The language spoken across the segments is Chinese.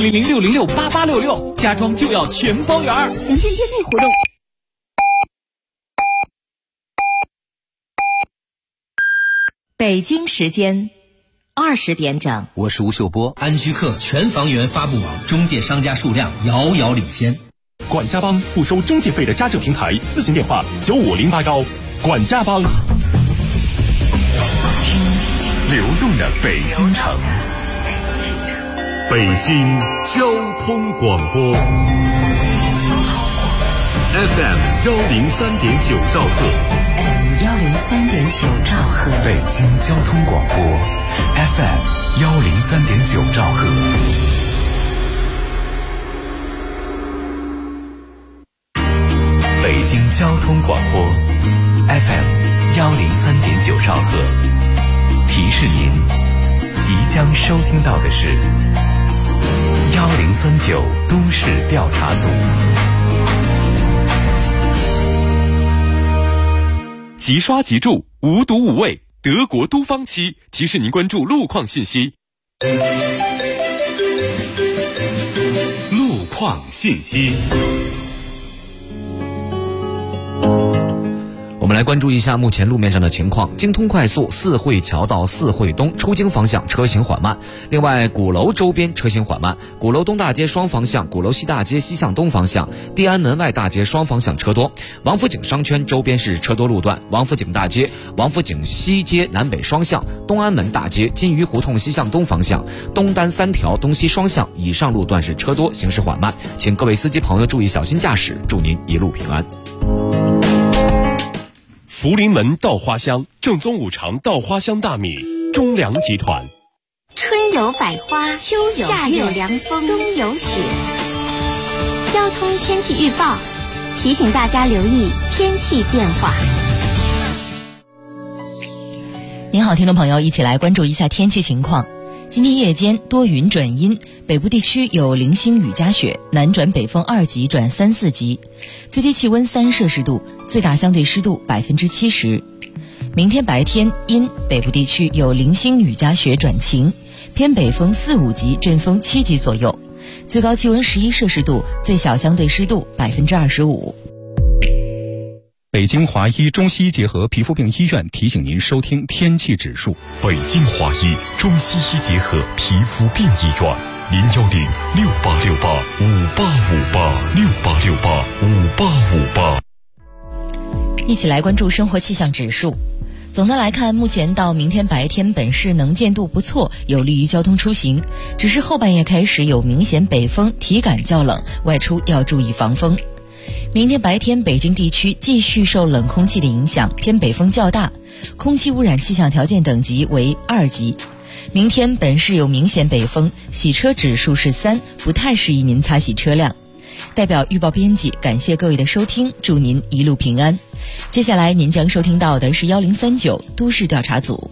600-606-8866，家装就要全包圆。 详见店内活动。 北京时间20点整， 我是吴秀波。 安居客全房源发布网，中介商家数量遥遥领先。 管家帮不收中介费的家政平台，咨询电话95081。管家帮。 流动的北京城，北京交通广播 FM 103.9兆赫 103.9兆赫， 北京交通广播 FM 103.9兆赫。北京交通广播 FM 103.9兆赫，提示您即将收听到的是1039都市调查组。 即刷即住，无毒无味，德国都方漆提示您关注路况信息。路况信息。 我们来关注一下目前路面上的情况。京通快速四惠桥到四惠东出京方向车行缓慢，另外鼓楼周边车行缓慢，鼓楼东大街双方向、鼓楼西大街西向东方向、地安门外大街双方向车多。王府井商圈周边是车多路段，王府井大街、王府井西街南北双向、东安门大街、金鱼胡同西向东方向、东单三条东西双向以上路段是车多，行驶缓慢，请各位司机朋友注意小心驾驶，祝您一路平安。 福临门稻花香，正宗五常稻花香大米，中粮集团。 春有百花，秋有夏有凉风，冬有雪。交通天气预报提醒大家留意天气变化。 您好，听众朋友，一起来关注一下天气情况。今天夜间多云转阴，北部地区有零星雨夹雪，南转北风2级转3、4级，最低气温3摄氏度，最大相对湿度70%。明天白天阴，北部地区有零星雨夹雪转晴，偏北风4、5级，阵风7级左右，最高气温11摄氏度，最小相对湿度25%。 北京华医中西医结合皮肤病医院提醒您收听天气指数。 北京华医中西医结合皮肤病医院，010-6868-5858，6868-5858。 一起来关注生活气象指数。总的来看，目前到明天白天本市能见度不错，有利于交通出行，只是后半夜开始有明显北风，体感较冷，外出要注意防风。明天白天北京地区继续受冷空气的影响，偏北风较大，空气污染气象条件等级为2级。明天本市有明显北风，洗车指数是3，不太适宜您擦洗车辆。代表预报编辑感谢各位的收听，祝您一路平安。接下来您将收听到的是1039都市调查组。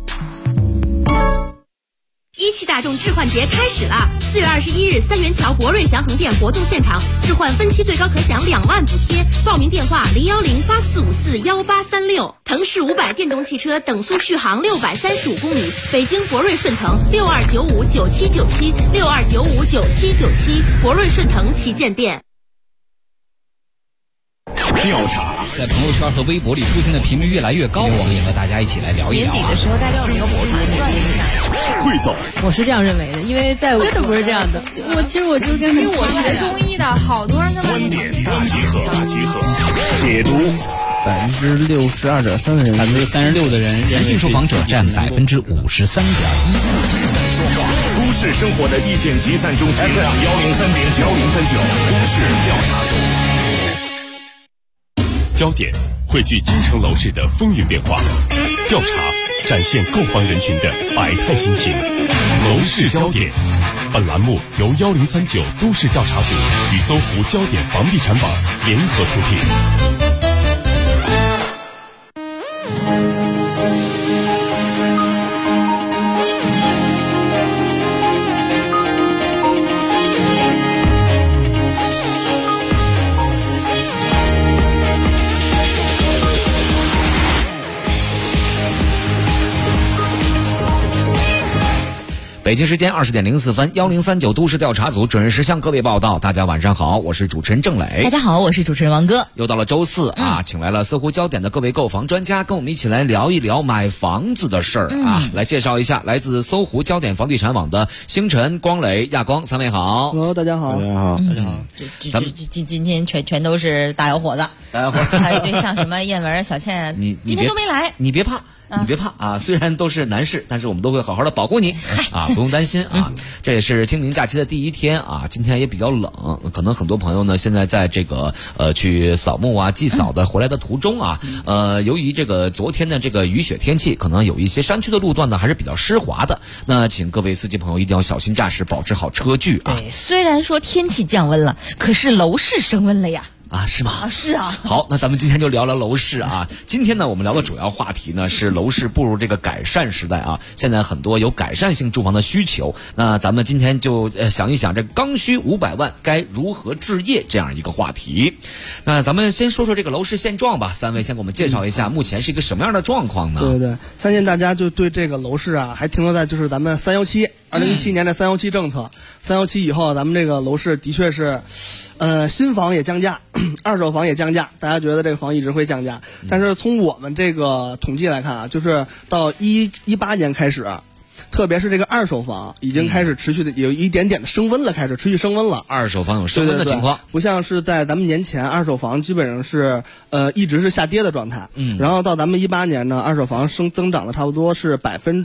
17大众置换节开始了！4月21日，三元桥博瑞祥恒店活动现场，置换分期最高可享2万补贴。报名电话010-8454-1836。腾势500电动汽车等速续航635公里，北京博瑞顺腾62959797，62959797，博瑞顺腾旗舰店。 调查在朋友圈和微博里出现的频率越来越高，我们也和大家一起来聊一聊。 年底的时候，大家有没有盘算一下？ 汇总， 我是这样认为的，因为在真的不是这样的。其实我就跟，因为我是学中医的，好多人跟观点大集合，解读。 62.3%的人 ，36%的人，男性受访者占53.1%。 都市生活的意见集散中心 FM 103.9都市调查组。 焦点汇聚京城楼市的风云变化，调查展现购房人群的百态心情。楼市焦点，本栏目由1039都市调查组与搜狐焦点房地产网联合出品。 北北京时间20点04分，1039都市调查组准时向各位报道。大家晚上好，我是主持人郑磊。 大家好，我是主持人王哥。 又到了周四啊，请来了搜狐焦点的各位购房专家，跟我们一起来聊一聊买房子的事儿啊。来介绍一下来自搜狐焦点房地产网的星辰、光磊、亚光三位好。 Hello， 大家好， 大家好，大家好。 咱们今天全都是大小伙子，还有对像什么燕文、小倩，你今天都没来， 你别怕。你别怕啊，虽然都是男士，但是我们都会好好的保护你啊，不用担心啊。这也是清明假期的第一天啊，今天也比较冷，可能很多朋友呢现在在这个去扫墓啊、祭扫的回来的途中啊，由于这个昨天的这个雨雪天气，可能有一些山区的路段呢还是比较湿滑的，那请各位司机朋友一定要小心驾驶，保持好车距啊。 对，虽然说天气降温了，可是楼市升温了呀。 啊，是吗？ 啊，是啊。 好，那咱们今天就聊聊楼市啊。今天呢，我们聊的主要话题呢是楼市步入这个改善时代啊。现在很多有改善性住房的需求，那咱们今天就想一想，这刚需500万该如何置业这样一个话题。那咱们先说说这个楼市现状吧。三位先给我们介绍一下，目前是一个什么样的状况呢？ 对对，相信大家就对这个楼市啊，还停留在就是咱们3172017年的317政策，317以后，咱们这个楼市的确是，新房也降价，二手房也降价，大家觉得这个房一直会降价，但是从我们这个统计来看啊，就是到18年开始，特别是这个二手房已经开始持续的有一点点的升温了，开始持续升温了。 二手房有升温的情况， 不像是在咱们年前，二手房基本上是一直是下跌的状态。然后到咱们18年呢，二手房增长的差不多是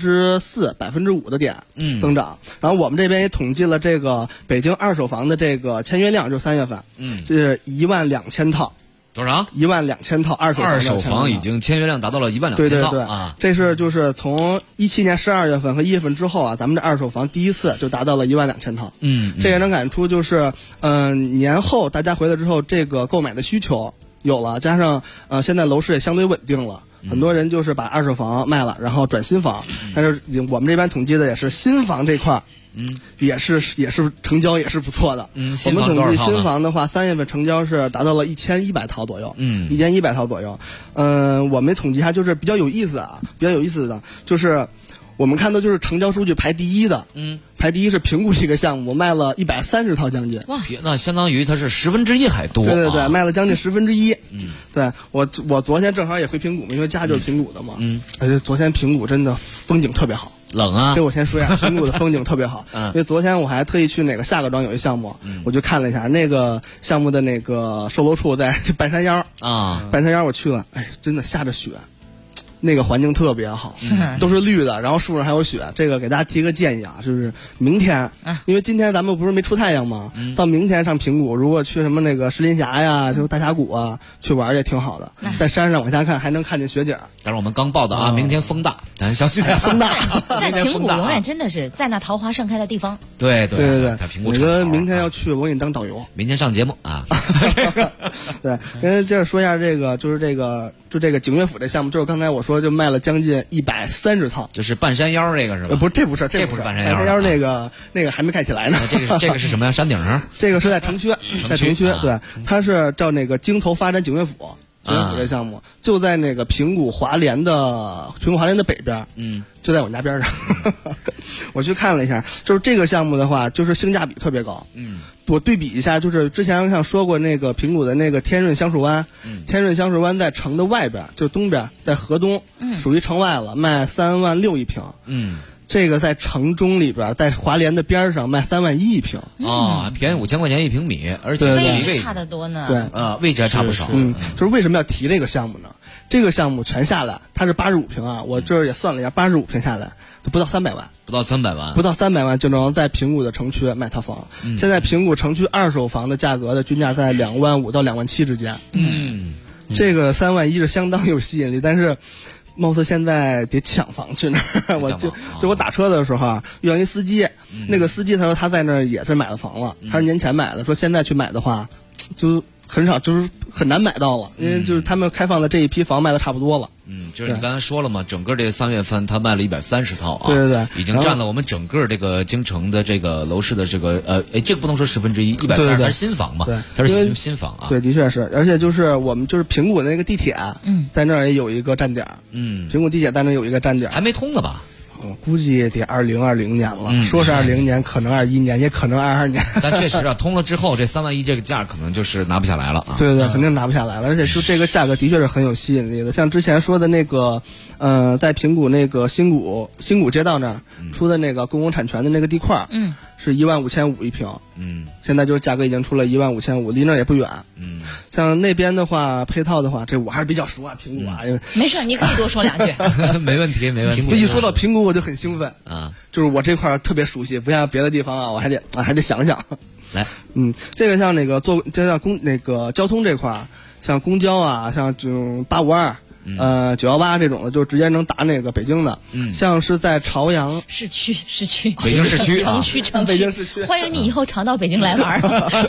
4%、5%的点增长。然后我们这边也统计了这个北京二手房的这个签约量，就3月份，是12000套。 多少 ？12000套二手房已经签约量达到了12000套。 对对对啊， 这是就是从17年12月份和1月份之后啊，咱们这二手房第一次就达到了12000套。这也能感出就是年后大家回来之后，这个购买的需求有了，加上现在楼市也相对稳定了。很多人就是把二手房卖了，然后转新房。但是我们这边统计的也是新房这块，也是成交也是不错的。我们统计新房的话，3月份成交是达到了1100套左右。1100套左右。我们统计一下，就是比较有意思的，就是我们看到就是成交数据排第一的，排第一是平谷一个项目，卖了130套将近。 哇，那相当于它是1/10还多。 对对对，卖了将近1/10。对，我昨天正好也回平谷，因为家就是平谷的嘛。而且昨天平谷真的风景特别好。 冷啊！ 这我先说一下，平谷的风景特别好。因为昨天我还特意去下个庄有一项目，我就看了一下那个项目的那个售楼处在半山腰啊，半山腰我去了，哎，真的下着雪。那个环境特别好，都是绿的，然后树上还有雪。这个给大家提个建议啊，就是明天，因为今天咱们不是没出太阳吗？到明天上平谷，如果去什么那个石林峡呀，就是大峡谷啊，去玩也挺好的。在山上往下看，还能看见雪景。 但是我们刚报的啊，明天风大，咱小心点。 风大， 在平谷永远真的是在那桃花盛开的地方。 对， 在平谷。 我觉得明天要去，我给你当导游。 明天上节目啊。 对，跟接着说一下这个，就是这个景岳府这项目，就是刚才我说就卖了将近130套， 就是半山腰这个是吧？ 不是，这不是半山腰。 半山腰那个还没盖起来呢。 这个是什么呀？山顶上？ 这个是在城区，在城区。对，它是叫那个京投发展景岳府。景岳府这项目就在那个平谷华联的北边，就在我们家边上。我去看了一下，就是这个项目的话，就是性价比特别高。我对比一下，就是之前像说过那个平谷的那个天润香树湾，天润香树湾在城的外边，就是东边，在河东，属于城外了，卖3.6万一平。这个在城中里边，在华联的边上卖3.1万一平。 便宜5000块钱一平米，而且位置差得多呢。 对， 位置还差不少。 就是为什么要提这个项目呢？这个项目全下来，它是85平啊，我这儿也算了一下，85平下来就不到300万。 不到300万就能在平谷的城区卖套房。现在平谷城区二手房的价格的均价在2.5万到2.7万之间。这个3.1万是相当有吸引力，但是貌似现在得抢房去那儿。我打车的时候啊，遇到一司机，那个司机他说他在那儿也是买了房了，他是年前买的，说现在去买的话就很少，就是很难买到了，因为就是他们开放的这一批房卖的差不多了。 就是你刚才说了嘛，整个这3月份他卖了130套啊， 对， 已经占了我们整个这个京城的这个楼市的这个这个不能说1/10，130它是新房嘛，它是新房啊。 对，的确是，而且就是我们就是平谷的那个地铁，在那儿也有一个站点，平谷地铁在那儿有一个站点， 还没通呢吧？ 我估计得2020年了，说是20年，可能21年，也可能22年。 但确实啊，通了之后，这3万1这个价可能就是拿不下来了啊。 对，肯定拿不下来了，而且就这个价格的确是很有吸引力的。像之前说的那个，在平谷那个新谷街道那儿出的那个公共产权的那个地块，是15500一平，现在就是价格已经出了15500，离那儿也不远，像那边的话，配套的话，这我还是比较熟啊，平谷啊，因为没事，你可以多说2句， 没问题。 一说到平谷，我就很兴奋啊，就是我这块特别熟悉，不像别的地方啊，我还得想想。 来， 这个像那个交通这块，像公交啊，像这种852。918这种的就直接能打那个北京的，像是在朝阳市区， 北京市区城区， 北京市区， 欢迎你以后常到北京来玩。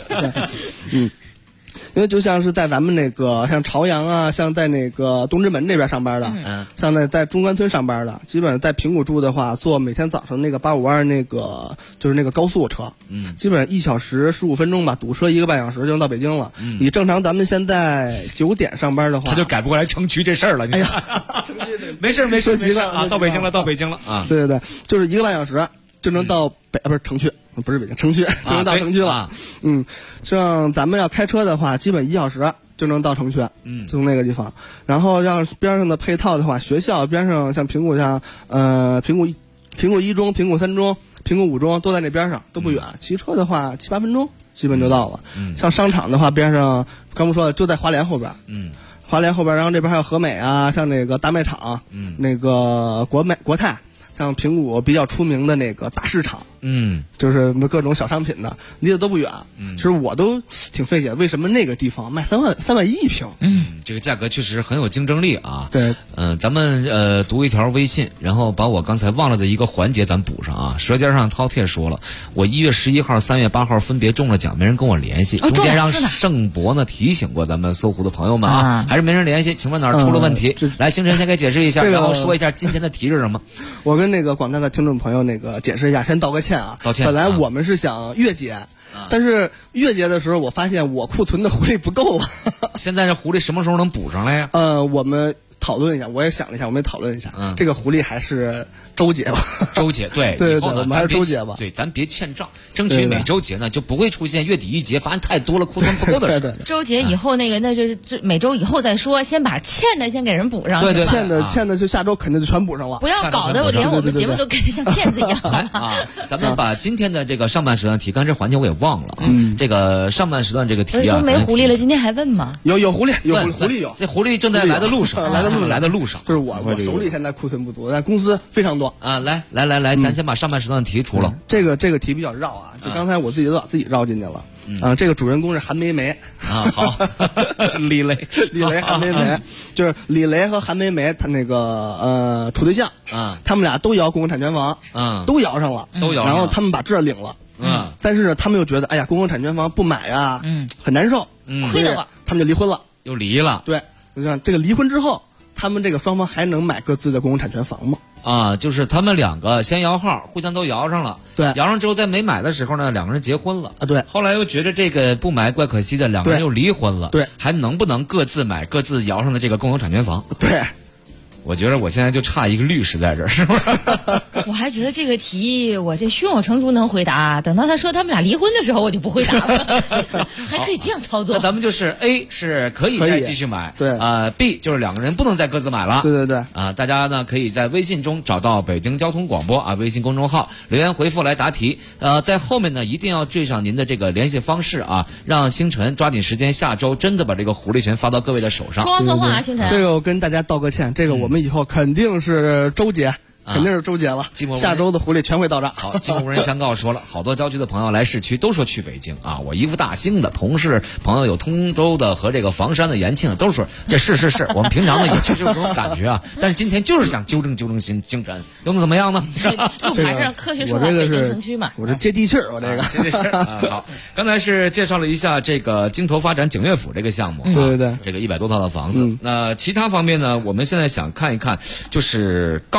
因为就像是在咱们那个像朝阳啊，像在那个东直门这边上班的，像在中关村上班的，基本上在平谷住的话，坐每天早上那个852那个就是那个高速车，基本上1小时15分钟吧，堵车1个半小时就能到北京了。你正常咱们现在9点上班的话， 他就改不过来城区这事儿了。 哎呀， 没事啊，到北京了啊！ 对，就是1个半小时就能到不是城区。不是北京城区，就能到城区了。像咱们要开车的话，基本1小时就能到城区。就从那个地方。然后像边上的配套的话，学校边上像平谷平谷1中、平谷3中、平谷5中都在那边上，都不远。骑车的话7、8分钟基本就到了。像商场的话，边上刚不说的就在华联后边。华联后边，然后这边还有和美啊，像那个大卖场，那个国泰。像平谷比较出名的那个大市场，就是各种小商品的，离得都不远。其实我都挺费解，为什么那个地方卖3万1一平？ 这个价格确实很有竞争力啊。 对， 咱们读一条微信，然后把我刚才忘了的一个环节咱补上啊。舌尖上饕餮说了，我1月11号、3月8号分别中了奖，没人跟我联系。中间让盛博呢提醒过咱们搜狐的朋友们啊，还是没人联系，请问哪儿出了问题？来，星辰先给解释一下，然后说一下今天的题是什么。 我跟那个广大的听众朋友解释一下，先道个歉啊。 道歉。 本来我们是想月结，但是月结的时候我发现我库存的狐狸不够了。 现在这狐狸什么时候能补上来呀？ 我们讨论一下，我也想了一下，我们也讨论一下，这个狐狸还是周结吧。 周结，对， 对，我们还是周结吧。 对，咱别欠账，争取每周结呢就不会出现月底一结发现太多了库存不够的事。 对， 周结以后那就是每周以后再说，先把欠的先给人补上。 对， 欠的就下周肯定就全补上了。 不要搞得连我们节目都感觉像骗子一样啊！咱们把今天的这个上半时段题，刚才这环节我也忘了啊。这个上半时段这个题啊， 都没狐狸了，今天还问吗？ 有狐狸，狐狸有。 这狐狸正在来的路上，来的路上。 就是我手里现在库存不足，但公司非常多啊。来，咱先把上半时段题出了。 这个题比较绕啊，就刚才我自己绕进去了。这个主人公是韩梅梅啊，好，李雷韩梅梅，就是李雷和韩梅梅他那个处对象啊，他们俩都摇公共产权房，都摇上了，然后他们把证领了，但是他们又觉得哎呀，公共产权房不买啊，很难受， 亏得慌， 他们就离婚了， 又离了。 对，你看这个离婚之后，他们这个双方还能买各自的公共产权房吗？ 啊，就是他们两个先摇号，互相都摇上了。 对， 摇上之后在没买的时候呢，两个人结婚了。 啊，对。 后来又觉得这个不买怪可惜的，两个人又离婚了。 对， 还能不能各自买各自摇上的这个共有产权房？ 对。 我觉得我现在就差一个律师在这儿，是不是？ 我还觉得这个题我这胸有成竹能回答，等到他说他们俩离婚的时候，我就不回答了。还可以这样操作。 那咱们就是 A 是可以再继续买， 对 ，B 就是两个人不能再各自买了， 对啊，大家呢可以在微信中找到北京交通广播啊微信公众号留言回复来答题，在后面呢一定要缀上您的这个联系方式啊，让星辰抓紧时间下周真的把这个狐狸权发到各位的手上。 说错话啊，星辰。 这个我跟大家道个歉，这个我们以后肯定是周结。肯定是周结了，下周的狐狸全会到账。 好，寂寞无人相告说了，好多郊区的朋友来市区都说去北京啊，我一副大兴的，同事朋友有通州的和这个房山的、延庆的，都说这是，我们平常呢也确实有这种感觉啊，但是今天就是想纠正星辰，用的怎么样呢？ 路牌上科学说法北京城区嘛， 我这接地气儿，我这个接地气儿啊。好，刚才是介绍了一下这个京投发展景悦府这个项目， 对， 这个100多套的房子。那其他方面呢，我们现在想看一看，就是刚过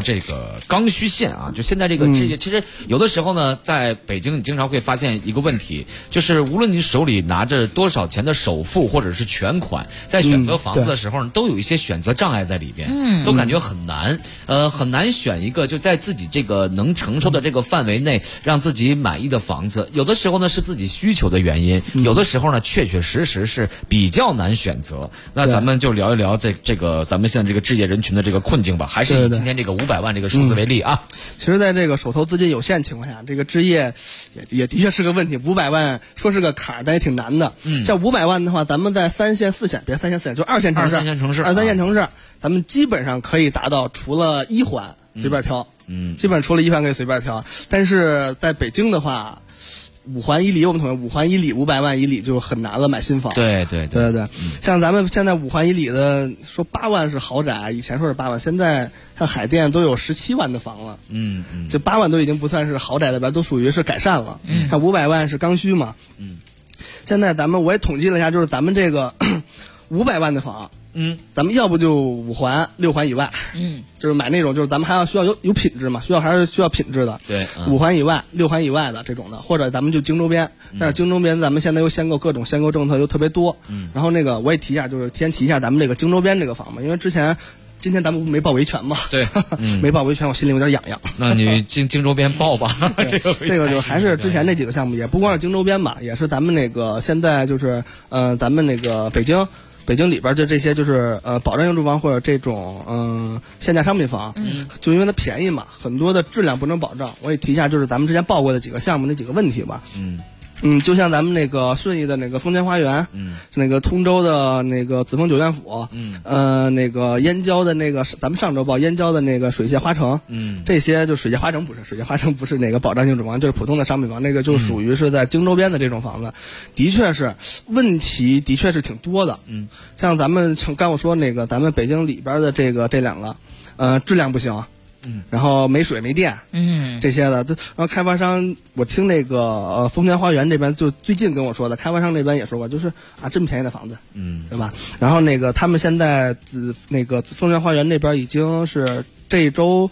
这个刚需县啊，就现在这个置业，其实有的时候呢，在北京你经常会发现一个问题，就是无论你手里拿着多少钱的首付或者是全款，在选择房子的时候呢，都有一些选择障碍在里边，都感觉很难，很难选一个就在自己这个能承受的这个范围内让自己满意的房子。有的时候呢是自己需求的原因，有的时候呢确确实实是比较难选择。那咱们就聊一聊这个咱们现在这个置业人群的这个困境吧，还是以今天这个500万这个数字为例啊。 其实在这个手头资金有限情况下，这个置业也的确是个问题。500万说是个坎儿，但也挺难的。像500万的话，咱们在3线4线，别3线4线，就2线城市、2、3线城市，咱们基本上可以达到，除了一环随便挑，基本除了一环可以随便挑。但是在北京的话，5环1里我们统计5环1里500万1里就很难了，买新房。 对， 像咱们现在5环1里的说8万是豪宅，以前说是8万，现在像海淀都有17万的房了。这8万都已经不算是豪宅的吧，都属于是改善了。像500万是刚需嘛。现在我也统计了一下，就是咱们这个500万的房，咱们要不就5环6环以外，就是买那种就是咱们还需要有品质嘛，还是需要品质的。 对 ，5环以外6环以外的这种的，或者咱们就京周边，但是京周边咱们现在又限购，各种限购政策又特别多。然后我也提一下，就是先提一下咱们这个京周边这个房嘛，因为今天咱们没报维权嘛， 对， 没报维权，我心里有点痒痒。 那你京周边报吧，这个就还是之前那几个项目，也不光是京周边吧，也是咱们那个现在就是咱们那个北京里边就这些就是保障性住房或者这种限价商品房，就因为它便宜嘛，很多的质量不能保障。我也提一下，就是咱们之前报过的几个项目那几个问题吧。就像咱们那个顺义的那个丰田花园，那个通州的那个紫峰酒店府，那个燕郊的那个咱们上周报燕郊的那个水榭花城，这些就水榭花城不是那个保障性住房，就是普通的商品房，那个就属于是在京周边的这种房子，的确是问题的确是挺多的。像咱们刚我说那个咱们北京里边的这两个，质量不行。然后没水没电，这些的，然后开发商，我听那个丰田花园这边就最近跟我说的，开发商那边也说过，就是这么便宜的房子，对吧？然后他们现在那个丰田花园那边已经是这周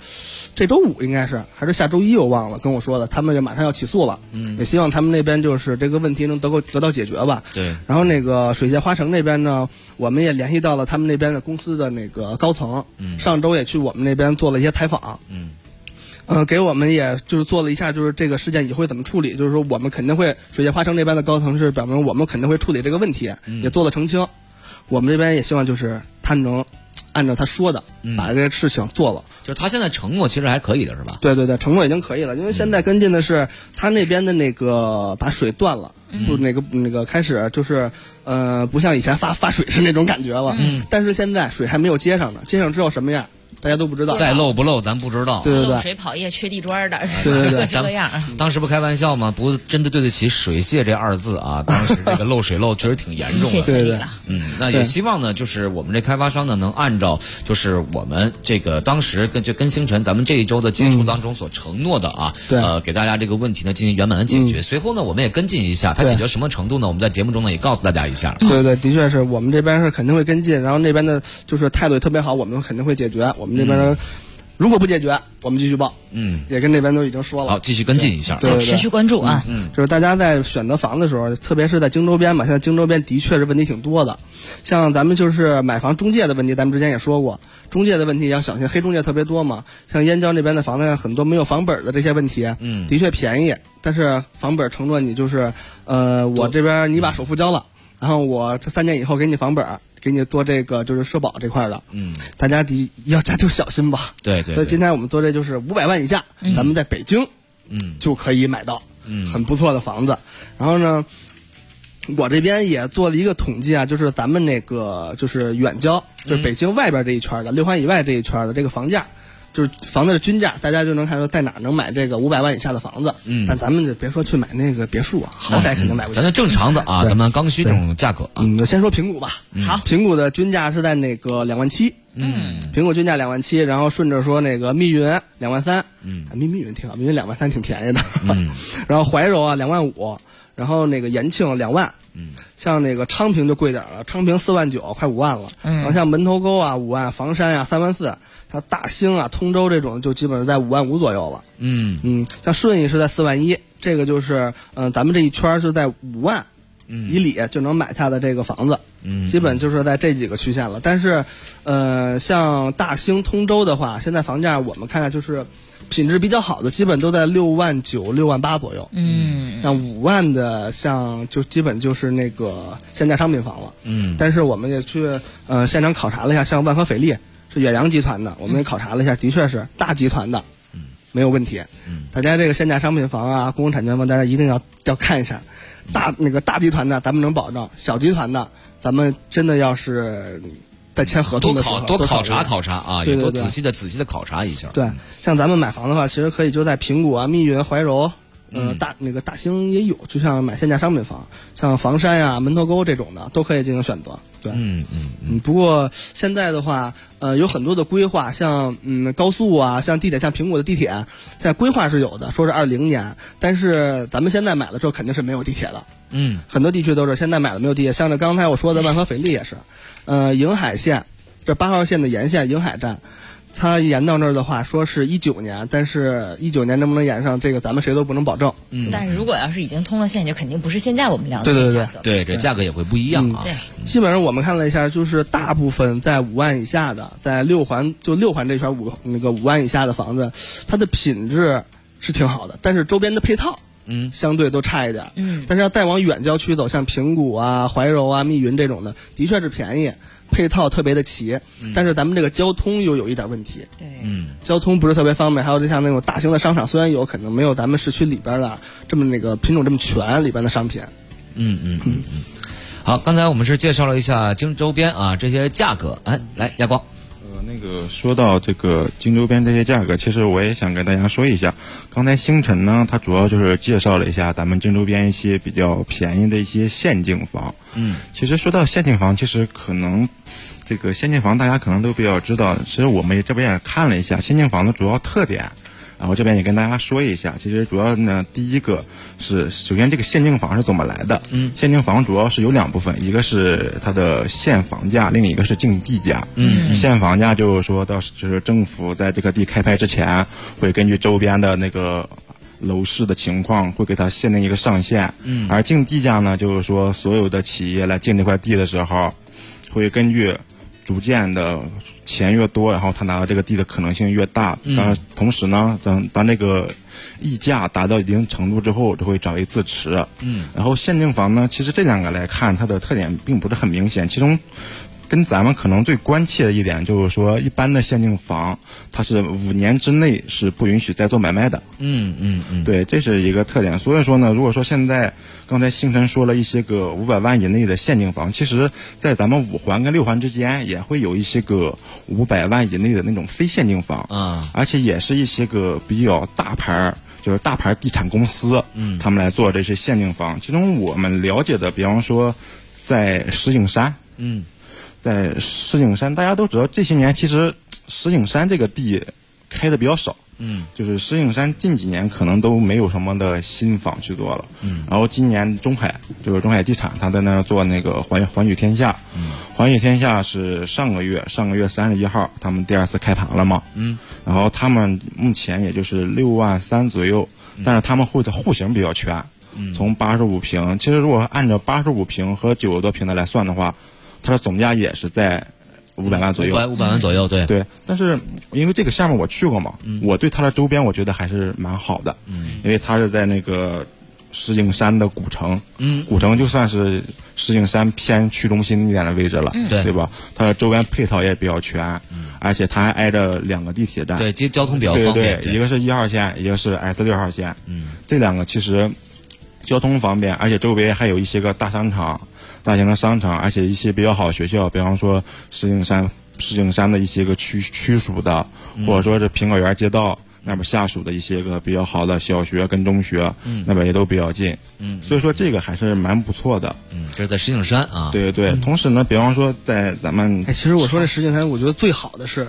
5应该是还是下周1我忘了跟我说的，他们就马上要起诉了，也希望他们那边就是这个问题能得到解决吧。 对。 然后那个水榭花城那边呢，我们也联系到了他们那边的公司的那个高层，上周也去我们那边做了一些采访，给我们也就是做了一下，就是这个事件以后会怎么处理，就是说我们肯定会水榭花城那边的高层是表明我们肯定会处理这个问题，也做了澄清。我们这边也希望就是他能按照他说的把这个事情做了。 就是他现在承诺其实还可以的是吧？ 对，承诺已经可以了，因为现在跟进的是他那边的那个把水断了，不那个开始就是不像以前发水是那种感觉了，但是现在水还没有接上呢，接上之后什么样大家都不知道， 再漏不漏咱不知道。 对， 漏水跑业缺地砖的， 对， 这样。 当时不开玩笑吗？不真的对得起水榭这2字啊！当时这个漏水漏确实挺严重的。 对， 那也希望呢，就是我们这开发商呢能按照就是我们这个当时跟星辰咱们这一周的接触当中所承诺的啊，给大家这个问题呢进行圆满的解决。随后呢，我们也跟进一下，它解决什么程度呢？我们在节目中呢也告诉大家一下。 对，的确是我们这边是肯定会跟进，然后那边的就是态度也特别好，我们肯定会解决。我们这边如果不解决，我们继续报。也跟那边都已经说了。 好，继续跟进一下， 对， 持续关注啊。 就是大家在选择房的时候，特别是在京周边嘛，现在京周边的确是问题挺多的。像咱们就是买房中介的问题，咱们之前也说过，中介的问题要小心，黑中介特别多嘛。像燕郊那边的房子很多没有房本的这些问题，的确便宜，但是房本承诺你就是我这边你把首付交了，然后我这3年以后给你房本。给你做这个就是社保这块的，大家要加就小心吧。 对。 所以今天我们做这就是500万以下，咱们在北京，就可以买到，很不错的房子。然后呢，我这边也做了一个统计啊，就是咱们那个就是远郊，就是北京外边这一圈的6环以外这一圈的这个房价。就是房子的均价，大家就能看出在哪能买这个500万以下的房子。但咱们就别说去买那个别墅啊，豪宅肯定买不起。 咱正常的啊，咱们刚需这种价格啊。 先说平谷吧。 好， 平谷的均价是在那个2万7。平谷均价2万7，然后顺着说那个密云2万3。密云挺好，密云2万3挺便宜的。然后怀柔啊2万5，然后那个延庆2万。 像那个昌平就贵点了，昌平4万9，快5万了。然后像门头沟啊5万，房山啊3万4，像大兴啊、通州这种就基本上在5万5左右了。像顺义是在4万1，这个就是咱们这一圈就在5万以里就能买下的这个房子。基本就是在这几个区县了。但是像大兴、通州的话，现在房价我们看看就是品质比较好的基本都在6万9、6万8左右。像5万的就基本就是那个限价商品房了。但是我们也去现场考察了一下，像万科斐丽是远洋集团的，我们也考察了一下，的确是大集团的，没有问题。大家这个限价商品房啊、公共产权房，大家一定要看一下。大集团的咱们能保证，小集团的咱们真的要是在签合同的时候多考察啊， 也多仔细的考察一下。 对，像咱们买房的话，其实可以就在平谷啊、密云、怀柔，大兴也有，就像买限价商品房，像房山啊、门头沟这种的都可以进行选择。对，不过现在的话，有很多的规划，像高速啊，像地铁，像平谷的地铁，现在规划是有的，说是20年，但是咱们现在买的时候肯定是没有地铁的。很多地区都是现在买的没有地铁，像这刚才我说的万科斐丽也是，瀛海线这8号线的沿线瀛海站。它延到那儿的话，说是19年，但是19年能不能延上，这个咱们谁都不能保证。 但是如果要是已经通了线，就肯定不是现在我们聊的这价格。 对，这价格也会不一样啊。 基本上我们看了一下，就是大部分在5万以下的，在6环这圈5万以下的房子，它的品质是挺好的，但是周边的配套相对都差一点。但是要再往远郊区走，像平谷啊、怀柔啊、密云这种的，的确是便宜。配套特别的齐，但是咱们这个交通又有一点问题。交通不是特别方便，还有就像那种大型的商场，虽然有，可能没有咱们市区里边的这么那个品种这么全里边的商品。 好，刚才我们是介绍了一下京周边啊这些价格。来亚光。 说到这个京周边这些价格，其实我也想跟大家说一下。刚才星辰呢，他主要就是介绍了一下咱们京周边一些比较便宜的一些县境房。其实说到县境房，其实可能这个县境房大家可能都比较知道。其实我们这边也看了一下县境房的主要特点，然后这边也跟大家说一下。其实主要呢，第一个是首先这个县境房是怎么来的。县境房主要是有2部分，一个是它的县房价，另一个是净地价。县房价就是说就是政府在这个地开拍之前，会根据周边的那个楼市的情况，会给它限定一个上限。而净地价呢，就是说所有的企业来进这块地的时候，会根据逐渐的钱越多，然后他拿到这个地的可能性越大。同时呢，当这个溢价达到一定程度之后，就会转为自持。然后县境房呢，其实这2个来看，它的特点并不是很明显。其中跟咱们可能最关切的一点就是说，一般的县境房它是5年之内是不允许再做买卖的。对，这是一个特点。所以说呢，如果说现在刚才星辰说了一些个500万以内的县境房，其实在咱们5环跟6环之间也会有一些个500万以内的那种非县境房。而且也是一些个比较大牌，就是大牌地产公司，他们来做这些县境房。其中我们了解的，比方说在石景山，大家都知道这些年其实石景山这个地开的比较少。就是石景山近几年可能都没有什么的新房去做了。然后今年中海地产他在那做那个环宇天下。环宇天下是上个月31号他们第2次开盘了嘛。然后他们目前也就是6万3左右，但是他们的户型比较全。从85平，其实如果按照85平和90多平的来算的话，它的总价也是在500万左右。 500万左右，对。 但是因为这个项目我去过嘛，我对它的周边我觉得还是蛮好的。因为它是在那个石景山的古城。古城就算是石景山偏区中心一点的位置了，对吧？它的周边配套也比较全。而且它还挨着2个地铁站。 对，交通比较方便。 对，一个是1号线，一个是 S6号线。这2个其实交通方便，而且周围还有一些个大型的商场，而且一些比较好的学校，比方说石景山的一些个区属的，或者说是平果园街道那边下属的一些个比较好的小学跟中学，那边也都比较近。所以说这个还是蛮不错的。 这是在石景山啊。 对。同时呢，比方说在咱们， 其实我说这石景山，我觉得最好的是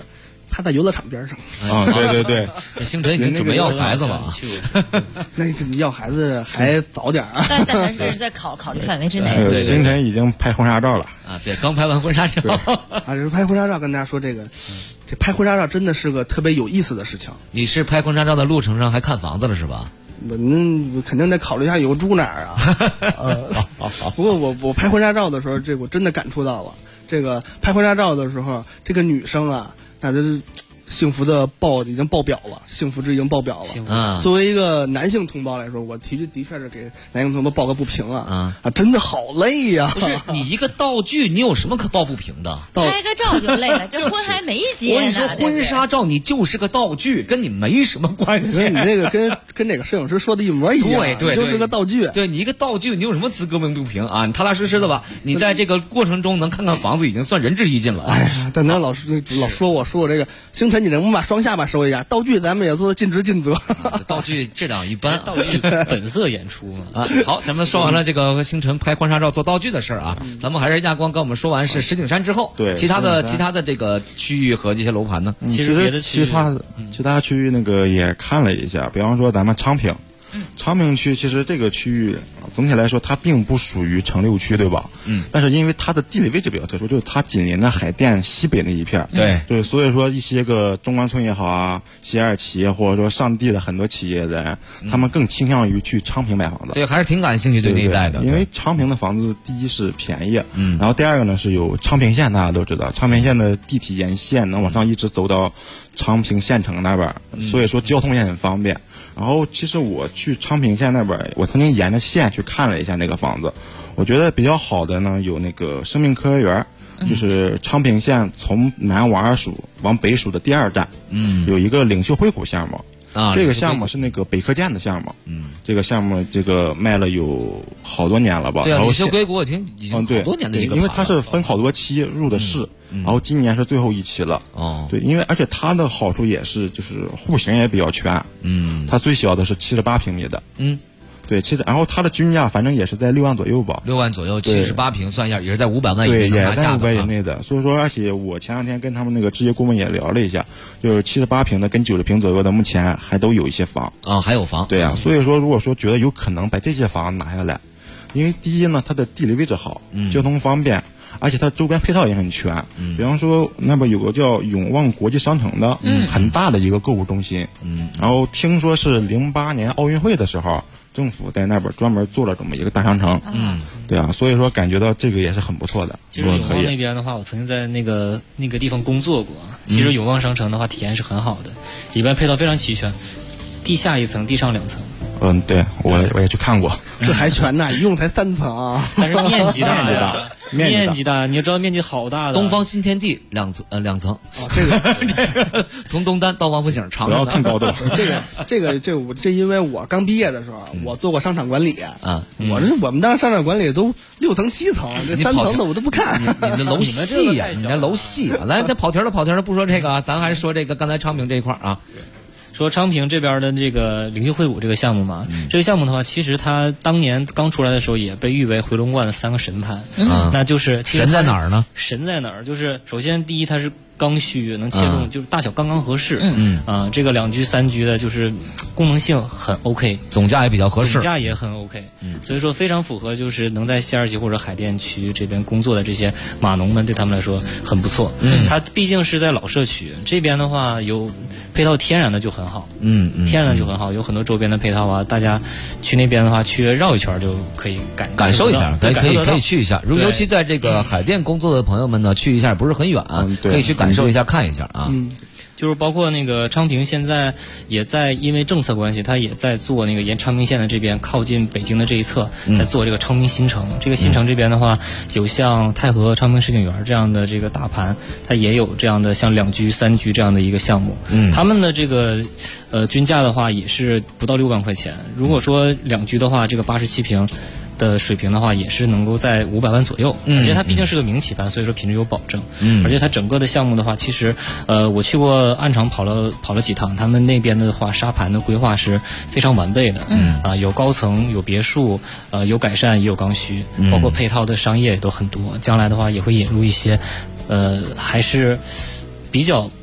他在游乐场边上。 啊，对对， 这星辰已经准备要孩子了。 那你要孩子还早点儿。 但是在考虑范围之内。 对，星辰已经拍婚纱照了啊，对，刚拍完婚纱照。 啊，这拍婚纱照跟大家说这拍婚纱照真的是个特别有意思的事情。 你是拍婚纱照的路程上还看房子了是吧？ 我肯定得考虑一下以后住哪儿啊。不过我拍婚纱照的时候，这我真的感触到了。这个拍婚纱照的时候，这个女生啊，那就是幸福的已经爆表了，幸福值已经爆表了。作为一个男性同胞来说，我的确是给男性同胞抱个不平啊！真的好累呀！ 不是你一个道具，你有什么可抱不平的？ 拍个照就累了，这婚还没结呢。 我跟你说，婚纱照你就是个道具，跟你没什么关系。 你那个跟哪个摄影师说的一模一样， 对， 就是个道具。 对你一个道具，你有什么资格抱不平啊？你踏踏实实的吧，你在这个过程中能看看房子，已经算仁至义尽了。 哎呀，但咱老说我这个星辰，你能不能把双下巴收一下？道具咱们也做的尽职尽责。 道具质量一般， 道具本色演出嘛。 啊，好，咱们说完了这个星辰拍婚纱照做道具的事儿啊，咱们还是亚光跟我们说完是石景山之后， 对， 其他的这个区域和这些楼盘呢？ 其实其他区域那个也看了一下，比方说咱们昌平。昌平区其实这个区域总体来说它并不属于城六区，对吧？但是因为它的地理位置比较特殊，就是它紧邻着海淀西北那一片。对，所以说一些个中关村也好啊，西二企业或者说上地的很多企业的人，他们更倾向于去昌平买房子。 对，还是挺感兴趣对那一带的。 因为昌平的房子第一是便宜，然后第二个呢是有昌平线，大家都知道，昌平线的地铁沿线能往上一直走到昌平县城那边，所以说交通也很方便。然后其实我去昌平县那边，我曾经沿着线去看了一下那个房子，我觉得比较好的呢有那个生命科学园，就是昌平县从南往二数往北数的第2站，有一个领袖硅谷项目。这个项目是那个北科建的项目，这个项目卖了有好多年了吧？ 对啊，领袖硅谷已经好多年的一个， 因为它是分好多期入的市，然后今年是最后一期了。对，因为而且它的好处也是就是户型也比较全，它最小的是78平米的，对，然后它的均价反正也是在6万左右吧， 6万左右，78平算一下也是在500万以内能拿下的， 对，也在500以内的。所以说，而且我前2天跟他们那个置业顾问也聊了一下，就是78平的跟90平左右的，目前还都有一些房啊，还有房。 对啊，所以说如果说觉得有可能把这些房拿下来，因为第一呢，它的地理位置好，交通方便。而且它周边配套也很全，比方说那边有个叫永旺国际商城的，很大的一个购物中心，然后听说是08年奥运会的时候，政府在那边专门做了这么一个大商城，对啊，所以说感觉到这个也是很不错的。 其实永旺那边的话，我曾经在那个地方工作过，其实永旺商城的话体验是很好的，里边配套非常齐全，地下1层，地上2层。 对，我也去看过， 这还全呢，一共才3层啊， 但是面积大呀，面积大，你要知道面积好大的。 东方新天地2层， 这个从东单到王府井长， 不要看高度。 这因为我刚毕业的时候，我做过商场管理啊，我们当时商场管理都6层7层，这3层的我都不看。 你的楼细呀，你的楼细啊！来，跑题了，不说这个啊，咱还是说这个刚才昌平这一块啊。 说昌平这边的这个领袖会谷这个项目嘛，这个项目的话，其实它当年刚出来的时候也被誉为回龙观的3个神盘，那就是神在哪儿呢？ 神在哪儿？就是首先第一，它是刚需，能切中，就是大小刚刚合适，这个2居3居的，就是功能性很 OK， 总价也比较合适， 总价也很 OK，所以说非常符合，就是能在西二旗或者海淀区这边工作的这些码农们，对他们来说很不错。它毕竟是在老社区这边的话，有配套天然的就很好，天然的就很好，有很多周边的配套啊，大家去那边的话，去绕一圈就可以感受一下，可以去一下。尤其在这个海淀工作的朋友们呢，去一下不是很远，可以去感受一下，看一下啊。 就是包括那个昌平现在也在因为政策关系，它也在做那个沿昌平线的这边靠近北京的这一侧，在做这个昌平新城。这个新城这边的话，有像太和昌平世景园这样的这个大盘，它也有这样的像2居3居这样的一个项目。他们的这个均价的话也是不到6万块钱。如果说2居的话，这个87平。的水平的话，也是能够在500万左右，而且它毕竟是个民企盘，所以说品质有保证。而且它整个的项目的话，其实我去过暗场跑了几趟，他们那边的话沙盘的规划是非常完备的。有高层，有别墅，有改善，也有刚需，包括配套的商业也都很多。将来的话也会引入一些还是比较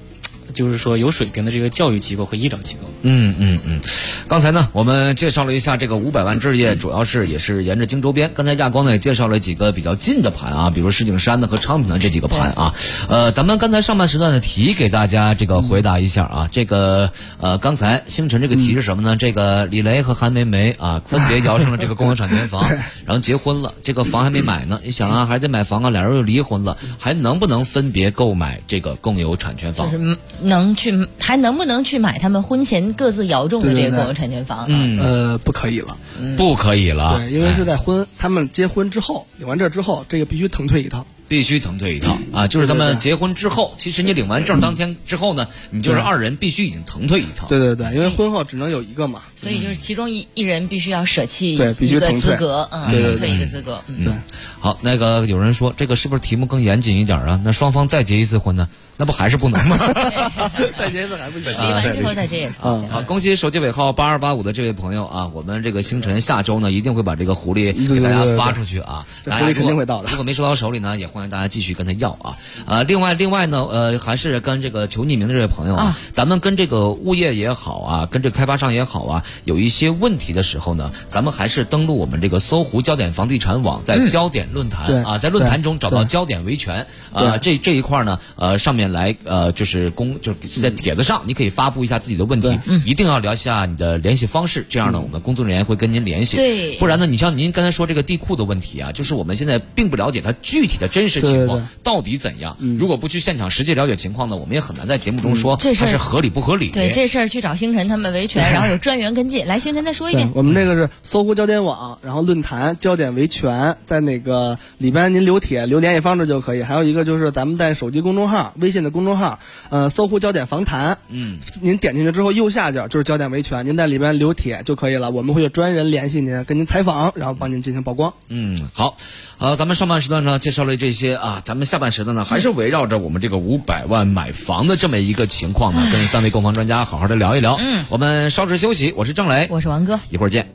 就是说有水平的这个教育机构和医疗机构。 刚才呢，我们介绍了一下这个500万置业，主要是也是沿着京周边。刚才亚光呢也介绍了几个比较近的盘啊，比如石景山的和昌平的这几个盘啊。咱们刚才上半时段的题给大家这个回答一下啊。这个刚才星辰这个题是什么呢？这个李雷和韩梅梅啊，分别摇上了这个共有产权房，然后结婚了，这个房还没买呢。你想啊，还得买房啊，俩人又离婚了，还能不能分别购买这个共有产权房？ 就是还能不能去买他们婚前各自摇中的这个共有产权房？ 不可以了， 不可以了。 对，因为是在他们结婚之后，领完证之后，这个必须腾退一套。 必须腾退一套啊！就是他们结婚之后，其实你领完证当天之后呢，你就是2人必须已经腾退一套。 对，因为婚后只能有一个嘛， 所以就是其中一人必须要舍弃一个资格，腾退一个资格。 对， 好，那个有人说这个是不是题目更严谨一点啊？那双方再结一次婚呢？那不还是不能吗？ 再结一次还不行， 离完之后再结也可以。 好，恭喜手机尾号8285的这位朋友啊！我们这个星辰下周呢一定会把这个狐狸给大家发出去啊！ 狐狸肯定会到的。 如果没收到手里呢，也欢迎大家继续跟他要啊！另外呢，还是跟这个求匿名的这位朋友啊，咱们跟这个物业也好啊，跟这个开发商也好啊，有一些问题的时候呢，咱们还是登录我们这个搜狐焦点房地产网，在焦点论坛啊，在论坛中找到焦点维权啊，这一块呢，上面来就是在帖子上，你可以发布一下自己的问题，一定要留下你的联系方式，这样呢，我们工作人员会跟您联系。 对， 不然呢，你像您刚才说这个地库的问题啊，就是我们现在并不了解它具体的真实情况到底怎样。如果不去现场实际了解情况呢，我们也很难在节目中说它是合理不合理。 对，这事儿去找星辰他们维权，然后有专员跟进。来，星辰再说一遍。 我们这个是搜狐焦点网，然后论坛焦点维权，在那个里边您留联系方式就可以。还有一个就是咱们在手机公众号、微信的公众号，搜狐焦点房谈，您点进去之后右下角就是焦点维权，您在里边留帖就可以了，我们会有专人联系您，跟您采访，然后帮您进行曝光。 好，咱们上半时段呢介绍了这些啊，咱们下半时段呢还是围绕着我们这个500万买房的这么一个情况呢，跟3位购房专家好好的聊一聊。我们稍事休息，我是郑磊， 我是王哥， 一会儿见。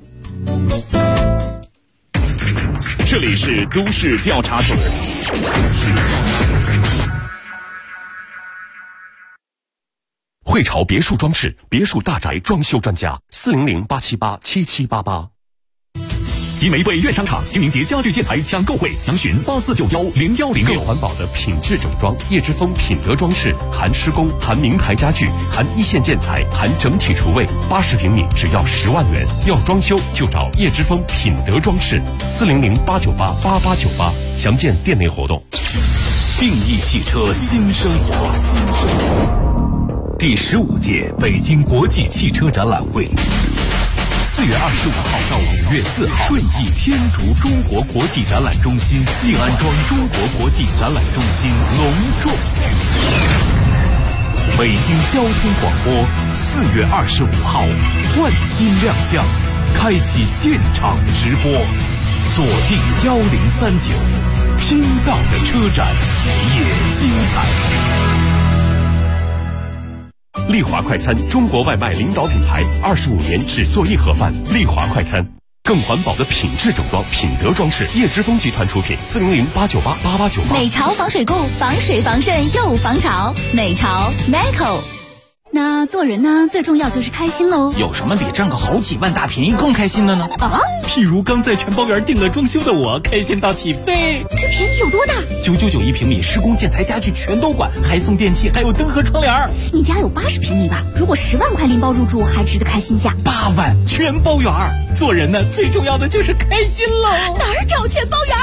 这里是都市调查组。汇潮别墅装饰别墅大宅装修专家400-878-7788。集玫瑰苑商场新明节家具建材抢购会，详询84910106。更环保的品质整装，叶之峰品德装饰，含施工，含名牌家具，含一线建材，含整体厨卫，80平米只要10万元。要装修就找叶之峰品德装饰，400-898-8898，详见店内活动。定义汽车新生活。第15届北京国际汽车展览会，4月25号到5月4号，顺义天竺中国国际展览中心、静安庄中国国际展览中心隆重举行。北京交通广播4月25号换新亮相，开启现场直播，锁定1039，听到的车展也精彩。丽华快餐，中国外卖领导品牌，25年只做一盒饭。丽华快餐，更环保的品质整装，品德装饰，叶之峰集团出品，400-898-8898。 美潮防水固，防水防渗又防潮，美潮 Meco。那做人呢，最重要就是开心喽。 有什么比挣个好几万大便宜更开心的呢？譬如刚在全包园订了装修的我，开心到起飞。 这便宜有多大 ？999平米，施工建材家具全都管，还送电器，还有灯和窗帘。 你家有80平米吧？如果10万块拎包入住，还值得开心下。 8万全包园。做人呢，最重要的就是开心喽。 哪儿找全包园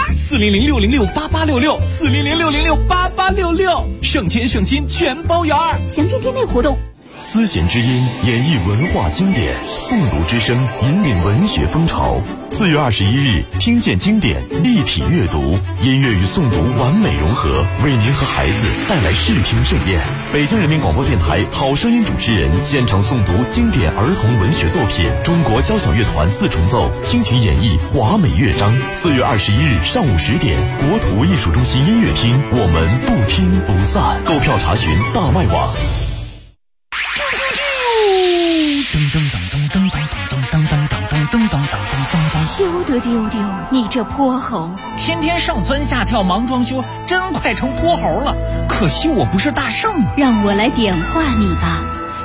？400-606-8866，400-606-8866，省钱省心全包园。 详见店内活动。 思贤之音演绎文化经典，诵读之声引领文学风潮。4月21日，听见经典，立体阅读，音乐与诵读完美融合，为您和孩子带来视听盛宴。北京人民广播电台好声音主持人现场诵读经典儿童文学作品，中国交响乐团4重奏倾情演绎华美乐章。4月21日上午10点，国土艺术中心音乐厅，我们不听不散。购票查询大麦网。 休得丢丢，你这泼猴！ 天天上蹿下跳忙装修，真快成泼猴了。 可惜我不是大圣啊。 让我来点化你吧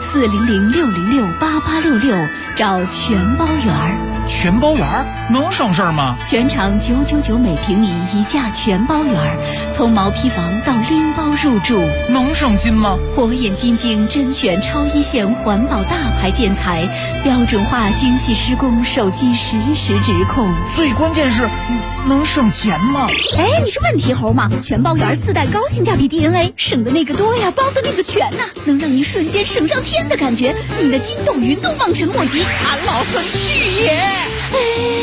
，400-606-8866，找全包园儿。 全包园儿能省事儿吗？ 全场999每平米一价全包园儿，从毛坯房到拎包入住， 能省心吗？ 火眼金睛甄选超一线环保大牌建材，标准化精细施工，手机实时直控。 最关键是能省钱吗？ 哎，你是问题猴吗？全包园自带高性价比 DNA， 省的那个多呀，包的那个全呐，能让你瞬间省上天的感觉，你的筋斗云都望尘莫及。 俺老孙去也！ 哎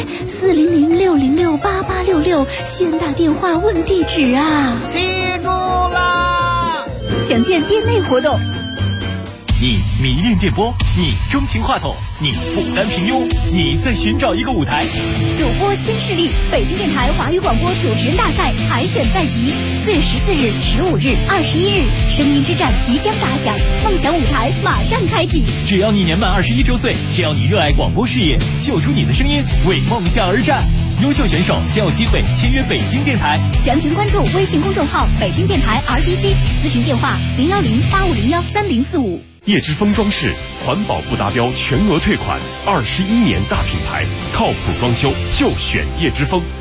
，400-606-8866，先打电话问地址啊！ 记住了。 详见店内活动。 你迷恋电波，你钟情话筒，你不甘平庸，你在寻找一个舞台。 主播新势力，北京电台华语广播主持人大赛海选在即，4月14日、15日、21日，声音之战即将打响，梦想舞台马上开启。 只要你年满21周岁，只要你热爱广播事业，秀出你的声音，为梦想而战。优秀选手将有机会签约北京电台。 详情关注微信公众号北京电台 RTC， 咨询电话010-8501-3045。 叶之峰装饰环保不达标全额退款，21年大品牌，靠谱装修就选叶之峰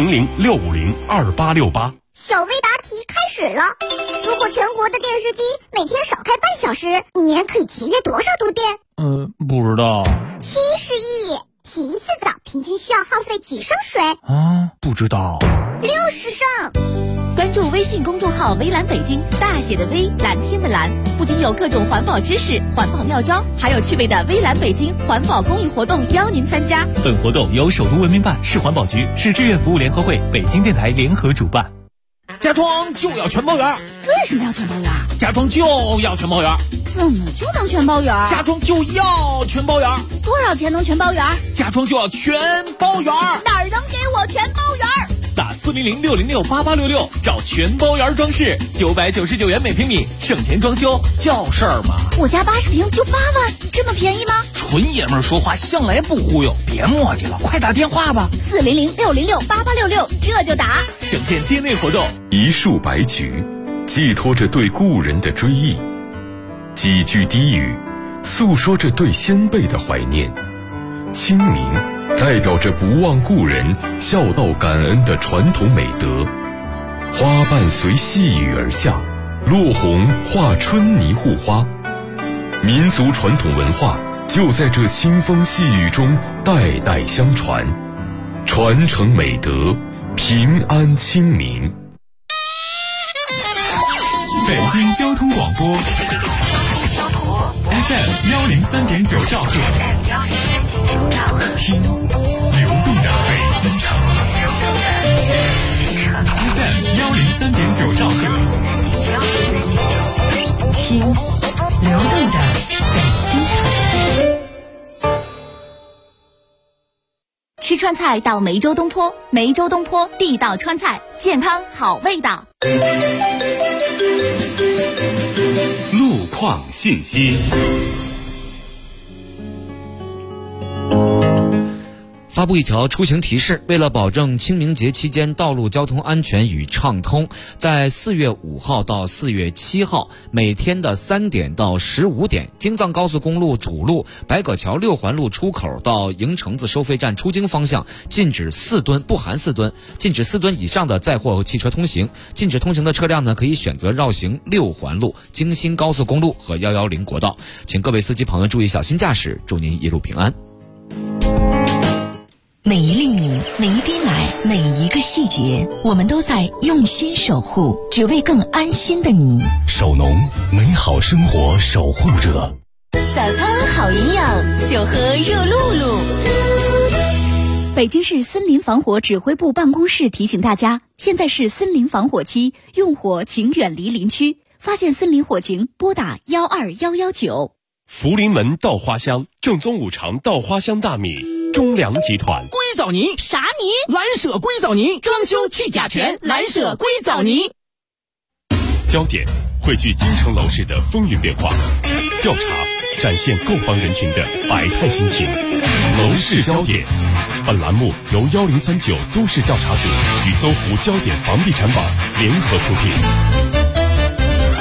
，400-650-2868。 小微答题开始了。如果全国的电视机每天少开半小时，一年可以节约多少度电？ 不知道。 70亿。洗一次澡平均需要耗费几升水？ 不知道。 60升。 关注微信公众号微蓝北京，大写的微，蓝天的蓝，不仅有各种环保知识、环保妙招，还有趣味的微蓝北京环保公益活动邀您参加。 本活动由首都文明办、市环保局、市志愿服务联合会、北京电台联合主办。家装就要全包圆。 为什么要全包圆？ 家装就要全包圆。 怎么就能全包圆？ 家装就要全包圆。 多少钱能全包圆？ 家装就要全包圆。 哪儿能给我全包圆？ 打400-606-8866，找全包圆装饰，999元每平米，省钱装修叫事儿嘛。 我家80平就8万，这么便宜吗？ 纯爷们儿说话向来不忽悠，别磨叽了，快打电话吧。 400-606-8866，这就打。 想见店内活动。 一束白菊，寄托着对故人的追忆；几句低语，诉说着对先辈的怀念。清明代表着不忘故人、孝道感恩的传统美德。花瓣随细雨而下，落红化春泥护花。民族传统文化就在这清风细雨中代代相传，传承美德，平安清明。 北京交通广播 FM 103.9兆赫，听流动的北京城。FM 103.9兆赫， 听流动的北京城。 吃川菜到梅州东坡，梅州东坡地道川菜，健康好味道。 路况信息。 发布一条出行提示，为了保证清明节期间道路交通安全与畅通，在4月5号到4月7号每天的3点到15点，京藏高速公路主路白葛桥6环路出口到营城子收费站出京方向禁止4吨（不含4吨），禁止4吨以上的载货汽车通行。禁止通行的车辆呢，可以选择绕行6环路、京新高速公路和110国道。请各位司机朋友注意小心驾驶，祝您一路平安。 每一粒米，每一滴奶，每一个细节，我们都在用心守护，只为更安心的你。 守农，美好生活守护者。 早餐好营养，就喝热露露。 北京市森林防火指挥部办公室提醒大家，现在是森林防火期，用火请远离林区，发现森林火情拨打12119。 福临门稻花香，正宗五常稻花香大米，中粮集团。 硅藻泥啥泥？蓝舍硅藻泥，装修去甲醛，蓝舍硅藻泥。 焦点汇聚京城楼市的风云变化，调查展现购房人群的百态心情。楼市焦点，本栏目由1039都市调查组与搜狐焦点房地产网联合出品。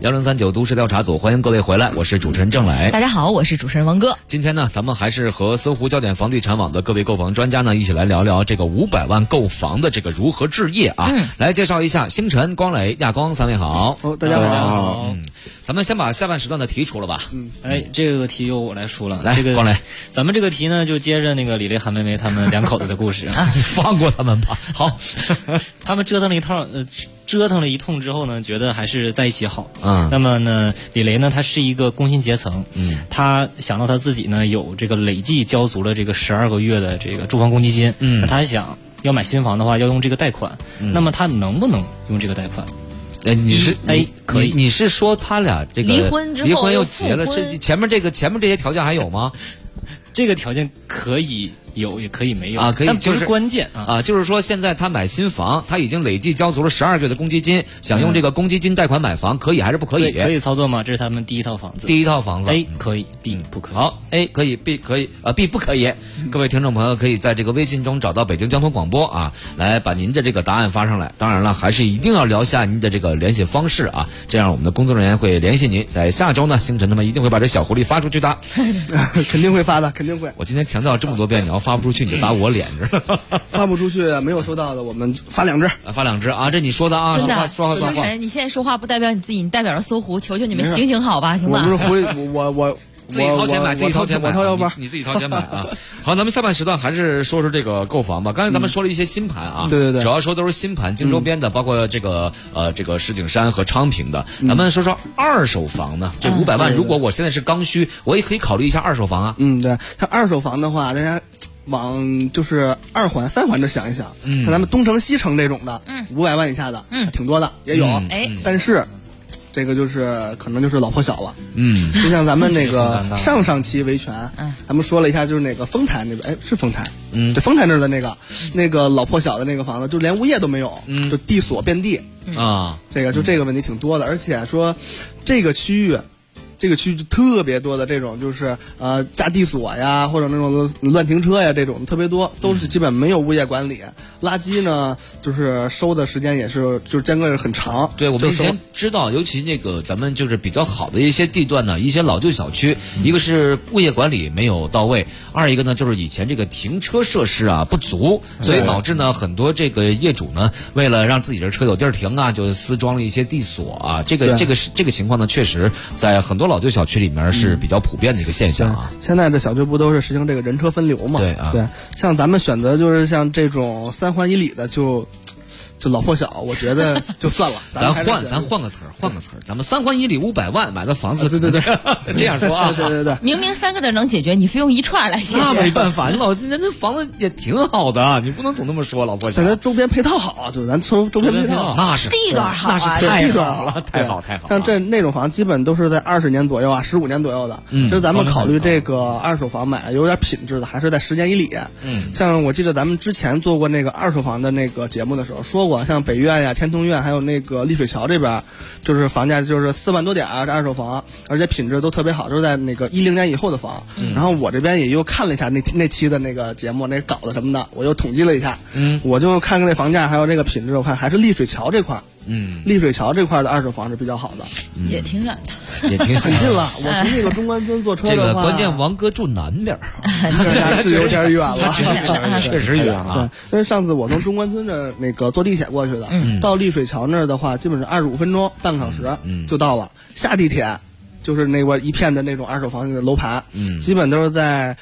1039都市调查组，欢迎各位回来，我是主持人郑磊。 大家好，我是主持人王哥。 今天呢，咱们还是和搜狐焦点房地产网的各位购房专家呢，一起来聊聊这个500万购房的这个如何置业啊。来介绍一下星辰、光磊、亚光三位好。 大家好。 咱们先把下半时段的题出了吧。 这个题由我来出了。 来， 这个光磊， 咱们这个题呢，就接着那个李雷、韩梅梅他们两口子的故事啊， 放过他们吧。好， 他们折腾了一通之后呢，觉得还是在一起好。那么呢，李雷呢，他是一个工薪阶层。他想到他自己呢有这个累计交足了这个12个月的这个住房公积金。那他想要买新房的话，要用这个贷款。那么他能不能用这个贷款？ 你是可以？ 你是说他俩这个离婚又结了？这前面这些条件还有吗？ 这个条件可以有，也可以没有啊，可以， 但不是关键啊。就是说，现在他买新房，他已经累计交足了12个月的公积金，想用这个公积金贷款买房，可以还是不可以？ 可以操作吗？这是他们第一套房子。A 可以 ，B 不可以。 好 ，A 可以 ，B 可以，B 不可以。各位听众朋友可以在这个微信中找到北京交通广播啊，来把您的这个答案发上来。当然了，还是一定要留下您的这个联系方式啊，这样我们的工作人员会联系您。在下周呢，星辰他们一定会把这小狐狸发出去的。 肯定会发的，肯定会。 我今天强调这么多遍，你要发不出去，你就打我脸着。 发不出去，没有收到的，我们发2只， 发2只啊！这你说的啊， 真的。 说话算话。 你现在说话不代表你自己，你代表了搜狐，求求你们行行好吧，行吧？ 我不是狐狸，我自己掏钱买，自己掏钱买， 我掏腰包， 你自己掏钱买啊！好，咱们下半时段还是说说这个购房吧。刚才咱们说了一些新盘啊， 对， 主要说都是新盘，京周边的，包括这个石景山和昌平的。咱们说说二手房呢，这500万，如果我现在是刚需，我也可以考虑一下二手房啊。 对，像二手房的话，大家往就是2环、3环这想一想，像咱们东城、西城这种的，500万以下的，挺多的，也有。但是这个就是可能就是老破小了。就像咱们那个上期维权，咱们说了一下，就是那个丰台那边，是丰台，对，丰台那儿的那个老破小的那个房子，就连物业都没有，就地锁遍地啊。 这个问题挺多的，而且说这个区域就特别多的这种，就是加地锁呀，或者那种乱停车呀，这种特别多，都是基本没有物业管理。垃圾呢，就是收的时间也是，就是间隔很长。 对，我们以前知道，尤其那个咱们就是比较好的一些地段呢，一些老旧小区，一个是物业管理没有到位，二一个呢就是以前这个停车设施啊不足，所以导致呢很多这个业主呢，为了让自己的车有地儿停啊，就私装了一些地锁啊。这个情况呢，确实在很多老旧小区里面是比较普遍的一个现象啊。 现在这小区不都是实行这个人车分流嘛？ 对啊， 对，像咱们选择就是像这种3环以里的就老破小，我觉得就算了。 咱换个词儿，咱们3环以里500万买的房子， 对， 这样说啊， 对， 明明3个字能解决，你非用一串来解决， 那没办法，人家房子也挺好的，你不能总那么说，老破小。 现在周边配套好，就咱周边配套， 那是地段好， 那是太好了，太好。 像那种房基本都是在20年左右啊，15年左右的。其实咱们考虑这个二手房买有点品质的，还是在10年以里。像我记得咱们之前做过那个二手房的那个节目的时候说过，像北苑呀、天通苑，还有那个丽水桥这边，就是房价就是4万多点这二手房，而且品质都特别好，都是在那个10年以后的房。然后我这边也又看了一下那期的那个节目，那稿子什么的，我又统计了一下，我就看看这房价还有这个品质，我看还是丽水桥这块。丽水桥这块的二手房是比较好的， 也挺远的， 也挺很近了。我从那个中关村坐车的话， 这个关键王哥住南边， 是有点远了， 确实远啊。 因为上次我从中关村的那个坐地铁过去的，到丽水桥那儿的话，基本上25分钟，半个小时就到了。下地铁就是那块一片的那种二手房的楼盘，基本都是在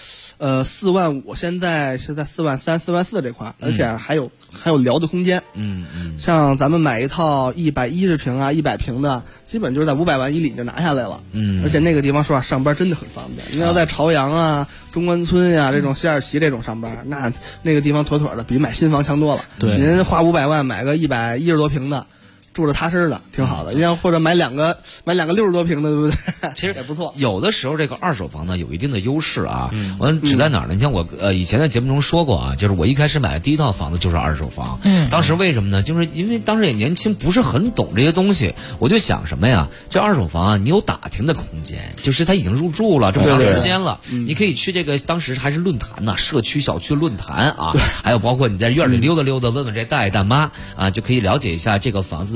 4万5，现在是在4万3、4万4这块，而且还有聊的空间。像咱们买一套110平啊、100平的，基本就是在500万以里就拿下来了。而且那个地方说上班真的很方便。你要在朝阳啊、中关村呀这种西二旗这种上班，那个地方妥妥的比买新房强多了。 对， 您花500万买个110多平的，住着踏实的，挺好的。你像或者买两个60多平的，对不对？ 其实也不错。 有的时候这个二手房呢有一定的优势啊。我指在哪儿呢？你像我以前在节目中说过啊，就是我一开始买的第一套房子就是二手房。当时为什么呢？就是因为当时也年轻，不是很懂这些东西，我就想什么呀？这二手房啊，你有打听的空间，就是它已经入住了这么长时间了，你可以去这个当时还是论坛呢，社区小区论坛啊，还有包括你在院里溜达溜达，问问这大爷大妈啊，就可以了解一下这个房子的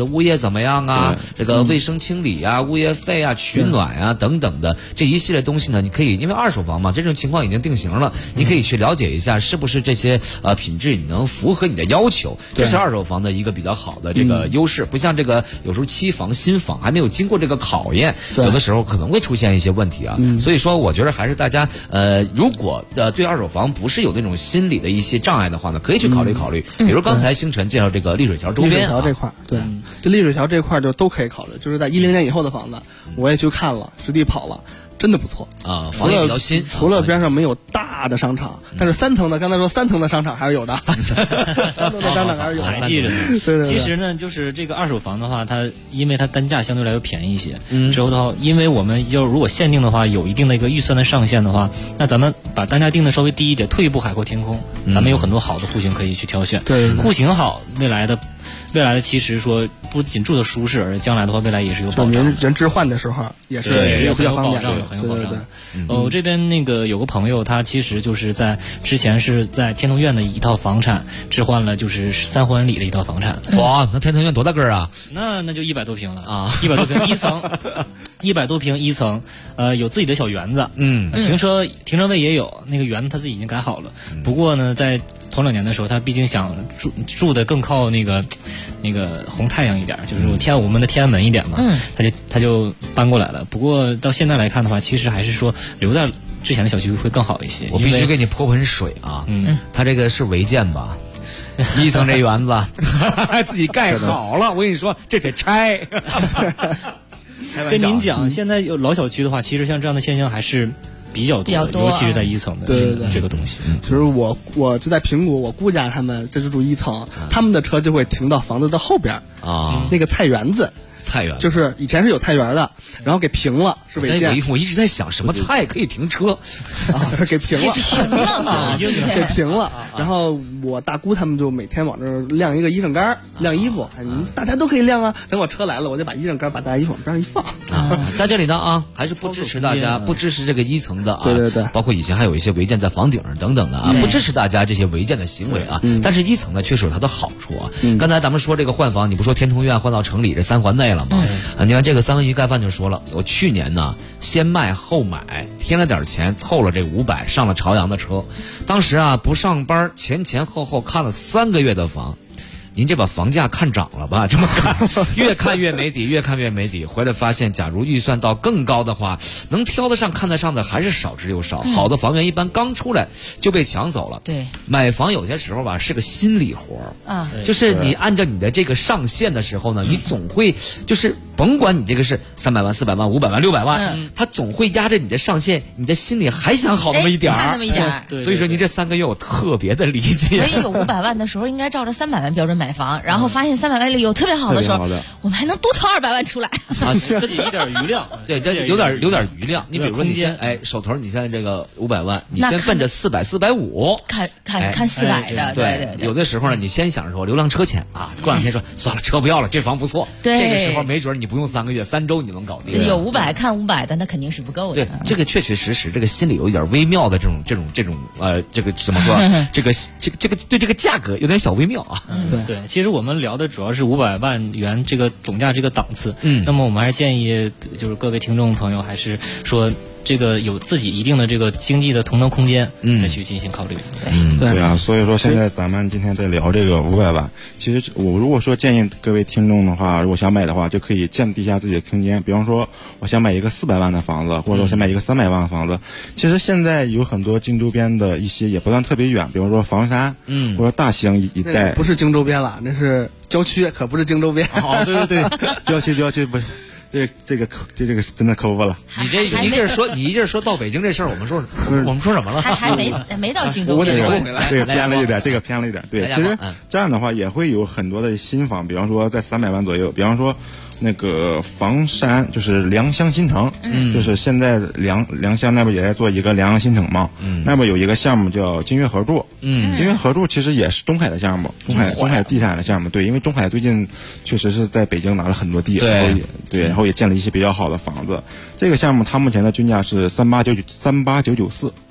物业怎么样啊，这个卫生清理啊、物业费啊、取暖啊等等的这一系列东西呢，你可以因为二手房嘛，这种情况已经定型了，你可以去了解一下是不是这些品质你能符合你的要求，这是二手房的一个比较好的这个优势。不像这个有时候期房、新房还没有经过这个考验，有的时候可能会出现一些问题啊。所以说，我觉得还是大家如果对二手房不是有那种心理的一些障碍的话呢，可以去考虑考虑。比如刚才星辰介绍这个丽水桥周边， 丽水桥这块对，这丽水桥这块就都可以考虑，就是在10年以后的房子，我也去看了，实地跑了。真的不错啊，房也比较新。 除了边上没有大的商场，但是3层的，刚才说3层的商场还是有的，3层的商场还是有的。 还记着呢。 对。 其实呢，就是这个二手房的话，它因为它单价相对来说便宜一些。之后的话，因为我们就如果限定的话，有一定的一个预算的上限的话，那咱们把单价定的稍微低一点，退一步海阔天空。咱们有很多好的户型可以去挑选。 对。 户型好，未来的其实说不仅住的舒适，而将来的话未来也是有保障。 人置换的时候也是很有保障，很有保障。我这边那个有个朋友，他其实就是在之前是在天通苑的一套房产置换了，就是3环里的一套房产。 哇，那天通苑多大个儿啊？ 那就100多平了啊，100多平1层，100多平1层，有自己的小园子，停车位也有，那个园子他自己已经改好了。不过呢，在头2年的时候，他毕竟想住的更靠那个红太阳一点，就是我们的天安门一点嘛，他就搬过来了。不过到现在来看的话，其实还是说留在之前的小区会更好一些。 我必须给你泼盆水啊！他这个是违建吧？1层这园子自己盖好了，我跟你说，这得拆。 跟您讲，现在有老小区的话，其实像这样的现象还是比较多的，尤其是在1层的这个东西。 其实我就在平谷，我姑家他们在住1层，他们的车就会停到房子的后边啊，那个菜园子。 菜园就是以前是有菜园的，然后给平了，是违建。 我一直在想什么菜可以停车啊？给平了，给平了。然后我大姑他们就每天往这儿晾一个衣裳杆，晾衣服。大家都可以晾啊。等我车来了，我就把衣裳杆把大家衣服往边上一放。 在这里呢啊，还是不支持大家，不支持这个1层的啊。 对。 包括以前还有一些违建在房顶上等等的啊，不支持大家这些违建的行为啊。但是1层呢，确实有它的好处啊。刚才咱们说这个换房，你不说天通苑换到城里这3环内了吗？你看这个三文鱼盖饭就说了，我去年呢先卖后买，添了点钱，凑了这500，上了朝阳的车。当时啊不上班，前后看了3个月的房。您这把房价看涨了吧？这么看，越看越没底，越看越没底。回来发现，假如预算到更高的话，能挑得上、看得上的还是少之又少。好的房源一般刚出来就被抢走了。 对， 买房有些时候吧是个心理活啊，就是你按照你的这个上限的时候呢，你总会就是甭管你这个是300万、400万、500万、600万，它总会压着你的上限，你的心里还想好那么一点儿， 差那么一点儿。 所以说您这3个月我特别的理解。 所以有500万的时候，应该照着300万标准买房，然后发现300万里有特别好的时候，我们还能多掏200万出来啊，自己一点余量， 对，有点余量。你比如说你先手头你现在这个500万，你先奔着400、450， 看400的，对。 有的时候呢，你先想说流量车钱啊，过2天说算了，车不要了，这房不错，这个时候没准你不用3个月，3周你能搞定。 有500看500的，那肯定是不够的。 对，这个确实，这个心里有一点微妙的这种这个怎么说？这个对这个价格有点小微妙啊。 对，其实我们聊的主要是500万元这个总价这个档次。那么我们还是建议就是各位听众朋友，还是说这个有自己一定的这个经济的同等空间，再去进行考虑。 对啊，所以说现在咱们今天在聊这个500万，其实我如果说建议各位听众的话，如果想买的话，就可以降低一下自己的空间。比方说，我想买一个400万的房子，或者说想买一个300万的房子。其实现在有很多京周边的一些也不算特别远，比如说房山，或者大兴一带， 不是京周边了，那是郊区，可不是京周边。 哦，对，郊区不。这个真的抠不了。 你一劲儿说到北京这事儿，我们说什么了？ 还没到京州。 对，偏了一点，这个偏了一点。对，其实这样的话也会有很多的新房，比方说在300万左右，比方说那个房山就是良乡新城，就是现在良乡那边也在做一个良乡新城嘛，那边有一个项目叫金悦合筑，金悦合筑其实也是中海的项目，中海地产的项目，对，因为中海最近确实是在北京拿了很多地，然后也建了一些比较好的房子。这个项目它目前的均价是38994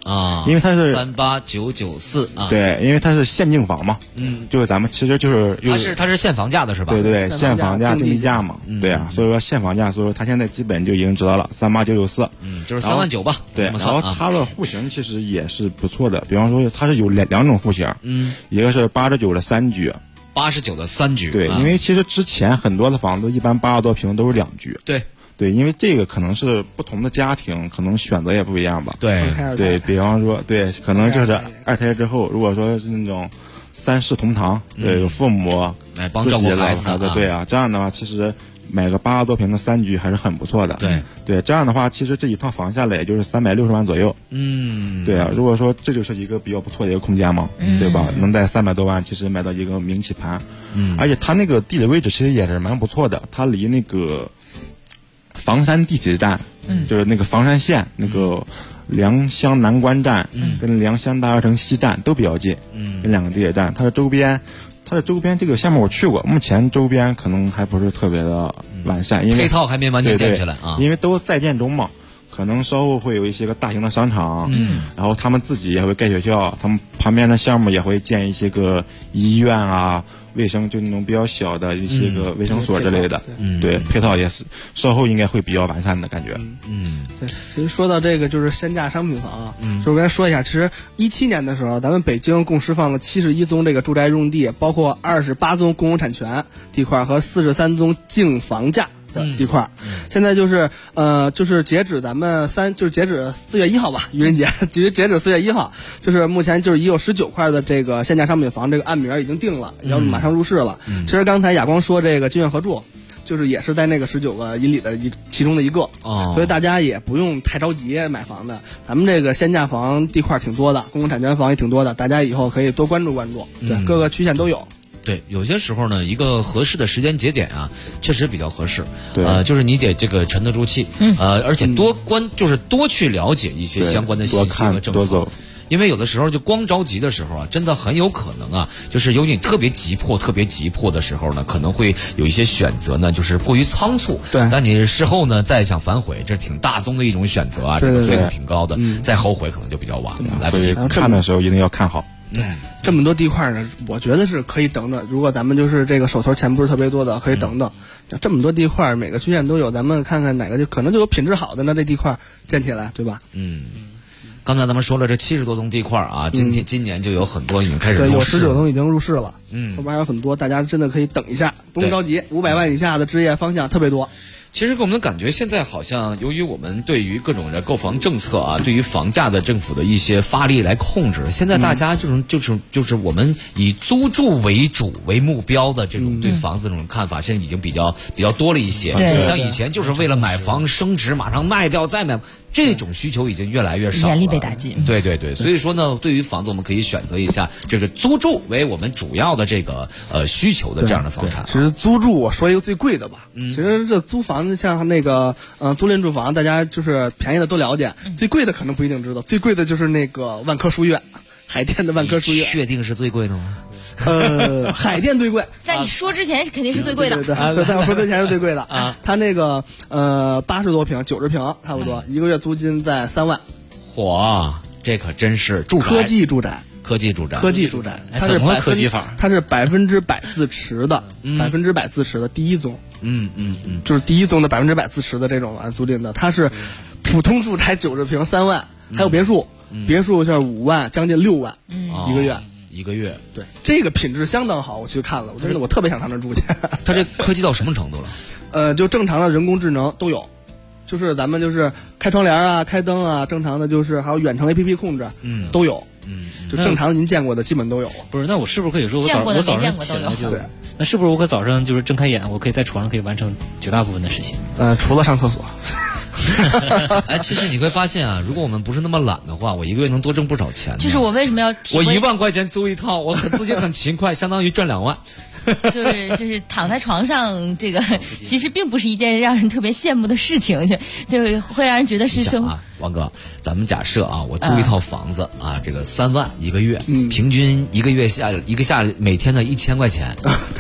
啊，因为它是 38994啊， 对，因为它是限定房嘛，就是咱们其实就是它是限房价的是吧？ 对对，限房价竞地价嘛，对啊，所以说限房价，所以说它现在基本就已经知道了38994， 就是39000吧， 对，然后它的户型其实也是不错的，比方说它是有两种户型，一个是89的3居。 89的3居， 对，因为其实之前很多的房子一般80多平都是2居，对，因为这个可能是不同的家庭，可能选择也不一样吧，对，比方说，对，可能就是2胎之后，如果说是那种3世同堂，对，有父母帮照顾孩子， 对啊，这样的话其实买个80多平的3居还是很不错的，对，这样的话其实这一套房下来也就是360万左右，对啊，如果说这就是一个比较不错的一个空间嘛，对吧？能在300多万其实买到一个明棋盘，而且它那个地理位置其实也是蛮不错的，它离那个房山地铁站，就是那个房山线那个良乡南关站，跟良乡大学城西站都比较近，这2个地铁站，它的周边这个项目我去过，目前周边可能还不是特别的完善，因为配套还没完全建起来啊， 因为都在建中嘛，可能稍后会有一些个大型的商场，然后他们自己也会盖学校，他们旁边的项目也会建一些个医院啊。卫生就那种比较小的一些个卫生所之类的，对，配套也是稍后应该会比较完善的感觉。 对，其实说到这个就是限价商品房啊，就是我跟说一下，其实17年的时候，咱们北京共释放了71宗这个住宅用地，包括28宗公有产权地块和43宗净房价的地块，现在就是就是截止咱们截止4月1号吧，愚人节，截止4月1号，就是目前就是已有19块的这个限价商品房这个案名已经定了，要马上入市了。其实刚才亚光说这个金苑合住，就是也是在那个19个以里的其中的一个，所以大家也不用太着急买房的，咱们这个限价房地块挺多的，公共产权房也挺多的，大家以后可以多关注关注，对，各个区县都有。 对，有些时候呢，一个合适的时间节点啊，确实比较合适。 对， 就是你得这个沉得住气，而且就是多去了解一些相关的信息和政策。因为有的时候就光着急的时候啊，真的很有可能啊，就是有你特别急迫的时候呢，可能会有一些选择呢，就是过于仓促。 对， 但你事后呢再想反悔，这是挺大宗的一种选择啊，这个费用挺高的，再后悔可能就比较晚了，来不及。 看的时候一定要看好。 这么多地块呢，我觉得是可以等等。如果咱们就是这个手头钱不是特别多的，可以等等。这么多地块，每个区县都有，咱们看看哪个可能就有品质好的呢？这地块建起来，对吧？ 刚才咱们说了这70多宗地块啊，今年就有很多已经开始入市， 有19宗已经入市了。后边还有很多，大家真的可以等一下，不用着急。500万以下的置业方向特别多。 其实给我们的感觉，现在好像由于我们对于各种的购房政策啊，对于房价的政府的一些发力来控制，现在大家就是我们以租住为主为目标的这种对房子这种看法，现在已经比较多了一些。像以前就是为了买房升值，马上卖掉再买。这种需求已经越来越少了， 严厉被打击。 对，所以说呢，对于房子我们可以选择一下这个租住为我们主要的这个需求的这样的房产。 其实租住我说一个最贵的吧，其实这租房子像那个租赁住房，大家就是便宜的都了解，最贵的可能不一定知道，最贵的就是那个万科书院。海淀的万科书院， 确定是最贵的吗？ 海淀最贵。 在你说之前肯定是最贵的。 对，在我说之前是最贵的啊。它那个80多平、90平差不多，一个月租金在3万。 嚯，这可真是住宅。 科技住宅， 它是科技法？ 它是100%自持的，100%自持的第一宗。就是第一宗的100%自持的这种租赁的，它是普通住宅90平3万，还有别墅。别墅是5万，将近6万一个月，对，这个品质相当好，我去看了，我特别想上那住去。 它这科技到什么程度了？ 就正常的人工智能都有，就是咱们就是开窗帘啊、开灯啊，正常的就是还有远程 APP 控制，都有，就正常您见过的基本都有。 不是，那我是不是可以说我早上起来就？那是不是我可早上就是睁开眼，我可以在床上可以完成绝大部分的事情？ 除了上厕所。 其实你会发现啊，如果我们不是那么懒的话，我一个月能多挣不少钱。 就是我为什么要我1万块钱租一套，我自己很勤快，相当于赚2万。 就是躺在床上，这个其实并不是一件让人特别羡慕的事情，就会让人觉得是生啊。王哥，咱们假设啊，我租一套房子啊，这个3万一个月，平均一个月下每天的1000块钱。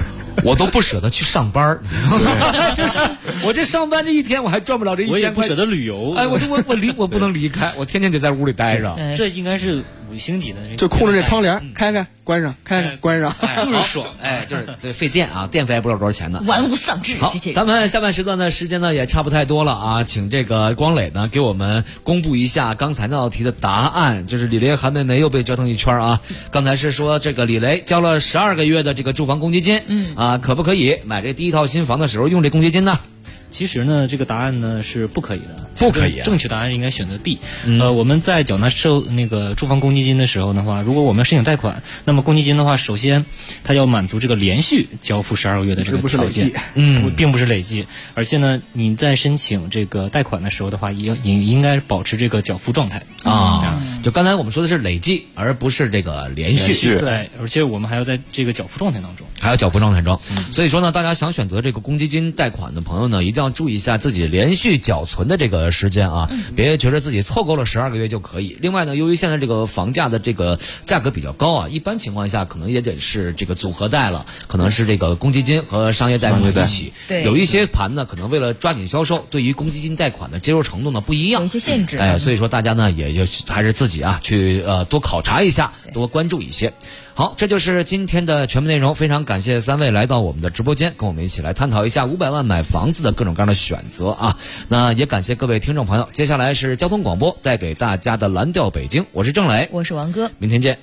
我都不舍得去上班，我这上班这一天我还赚不了这1000块， 我也不舍得旅游。 哎，我不能离开，我天天得在屋里待着。 这应该是5星级的， 就控制这窗帘，开开关上，开开关上， 就是爽。 就是对费电啊，电费还不知道多少钱呢， 玩物丧志。 好，咱们下半时段的时间呢也差不太多了啊，请这个光磊呢给我们公布一下刚才那道题的答案，就是李雷韩梅梅又被折腾一圈啊。刚才是说这个李雷交了12个月的这个住房公积金，可不可以买这第一套新房的时候用这公积金呢？ 其实呢，这个答案呢是不可以的， 不可以。 正确答案应该选择 B。我们在缴纳那个住房公积金的时候的话，如果我们申请贷款，那么公积金的话，首先它要满足这个连续交付12个月的这个条件，并不是累计。而且呢，你在申请这个贷款的时候的话，也应该保持这个缴付状态啊。就刚才我们说的是累计，而不是这个连续。 对，而且我们还要在这个缴付状态当中，所以说呢，大家想选择这个公积金贷款的朋友呢，一定要注意一下自己连续缴存的这个时间啊，别觉得自己凑够了12个月就可以。另外呢，由于现在这个房价的这个价格比较高啊，一般情况下可能也得是这个组合贷了，可能是这个公积金和商业贷款一起。 对， 有一些盘呢，可能为了抓紧销售，对于公积金贷款的接受程度呢不一样， 有一些限制。 所以说大家呢也就还是自己啊去多考察一下，多关注一些。好，这就是今天的全部内容。非常感谢3位来到我们的直播间，跟我们一起来探讨一下500万买房子的各种各样的选择啊。那也感谢各位听众朋友。接下来是交通广播带给大家的蓝调北京，我是郑磊， 我是王哥， 明天见。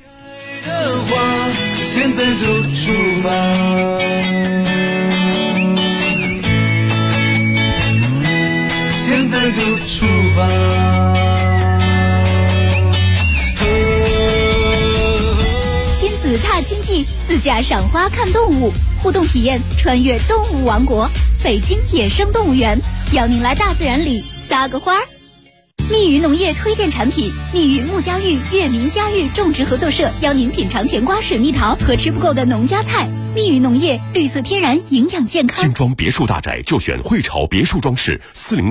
现在就出发，现在就出发。 踏青记，自驾赏花看动物，互动体验穿越动物王国，北京野生动物园，邀您来大自然里撒个花儿。蜜语农业推荐产品，蜜语木家育悦民家育种植合作社邀您品尝甜瓜、水蜜桃和吃不够的农家菜。蜜语农业，绿色天然，营养健康。 精装别墅大宅就选汇潮别墅装饰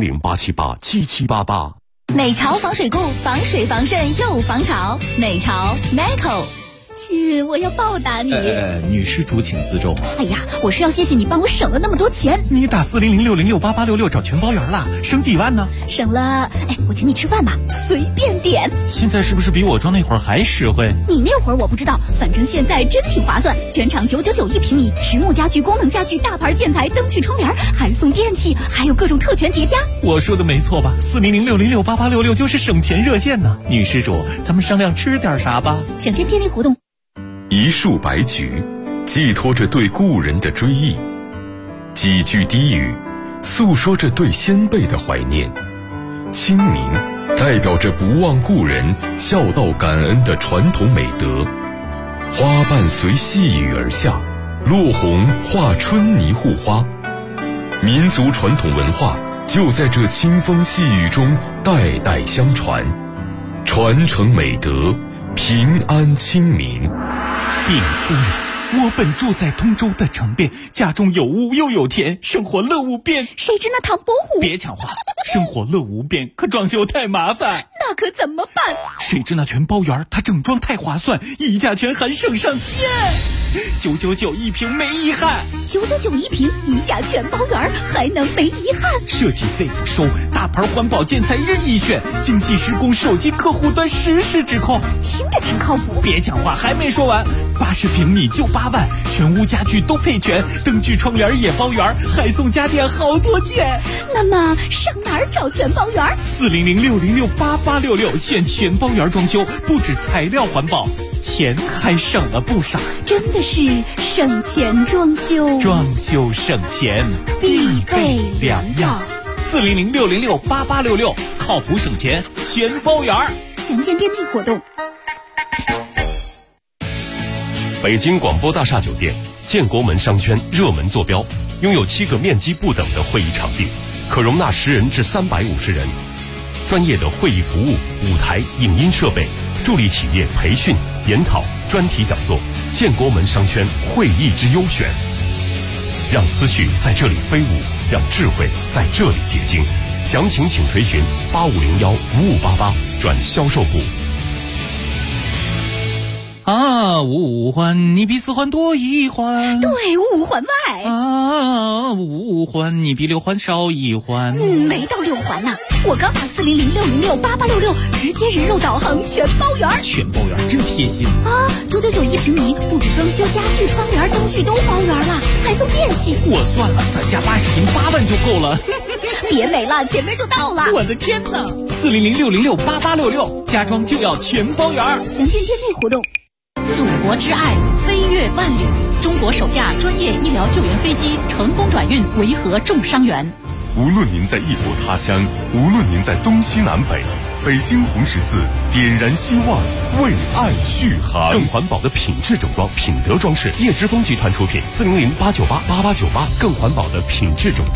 ，400-878-7788。 美潮防水固，防水防渗又防潮。美潮 Meco。亲，我要报答你。 女施主请自重。 哎呀，我是要谢谢你帮我省了那么多钱。 你打400-606-8866找全包圆了，省几万呢？ 省了，我请你吃饭吧，随便点。 现在是不是比我装那会儿还实惠？ 你那会儿我不知道，反正现在真挺划算，全场999一平米，实木家具、功能家具、大牌建材、灯具、窗帘，还送电器，还有各种特权叠加。 我说的没错吧？400-606-8866就是省钱热线呢。女施主，咱们商量吃点啥吧？ 享签电力活动。 一束白菊，寄托着对故人的追忆；几句低语，诉说着对先辈的怀念。清明，代表着不忘故人、孝道感恩的传统美德。花瓣随细雨而下，落红化春泥护花。民族传统文化就在这清风细雨中代代相传，传承美德，平安清明。 禀夫人，我本住在通州的城边，家中有屋又有田，生活乐无边。 谁知那唐伯虎？ 别抢话，生活乐无边，可装修太麻烦。 那可怎么办？ 谁知那全包圆，它整装太划算，溢价权还省上天。999一平没遗憾 ，999一平，溢价全包圆，还能没遗憾？ 设计费不收，大牌环保建材任意选，精细施工，手机客户端实时指控， 听着挺靠谱。 别讲话，还没说完，80平米就8万，全屋家具都配全，灯具窗帘也包圆，还送家电好多件。 那么上哪儿找全包圆 ？400-606-8866，选全包圆装修，不止材料环保，钱还省了不少。 真的是省钱装修， 装修省钱必备良药。 400-606-8866，靠谱省钱全包圆。 详见电力活动。 北京广播大厦酒店建国门商圈热门坐标，拥有7个面积不等的会议场地，可容纳10人至350人。专业的会议服务、舞台、影音设备，助力企业培训、研讨、专题讲座。建国门商圈会议之优选，让思绪在这里飞舞，让智慧在这里结晶。详情请垂询8501-5588转销售部。 啊，五环你比四环多一环。 对，5环外。 啊，5环你比6环少一环。 没到6环呢，我刚打400-606-8866，直接人肉导航全包圆。 全包圆真贴心啊！999一平米，不止装修、家具、窗帘、灯具都包圆了，还送电器。 我算了，咱家80平8万就够了。 别美了，前面就到了。 我的天哪！400-606-8866，家装就要全包圆。 详见店内活动。 祖国之爱，飞越万里。中国首架专业医疗救援飞机成功转运维和重伤员。 无论您在异国他乡，无论您在东西南北，北京红十字点燃希望，为爱续航。更环保的品质整装，品德装饰，叶之峰集团出品，400-898-8898，更环保的品质整装。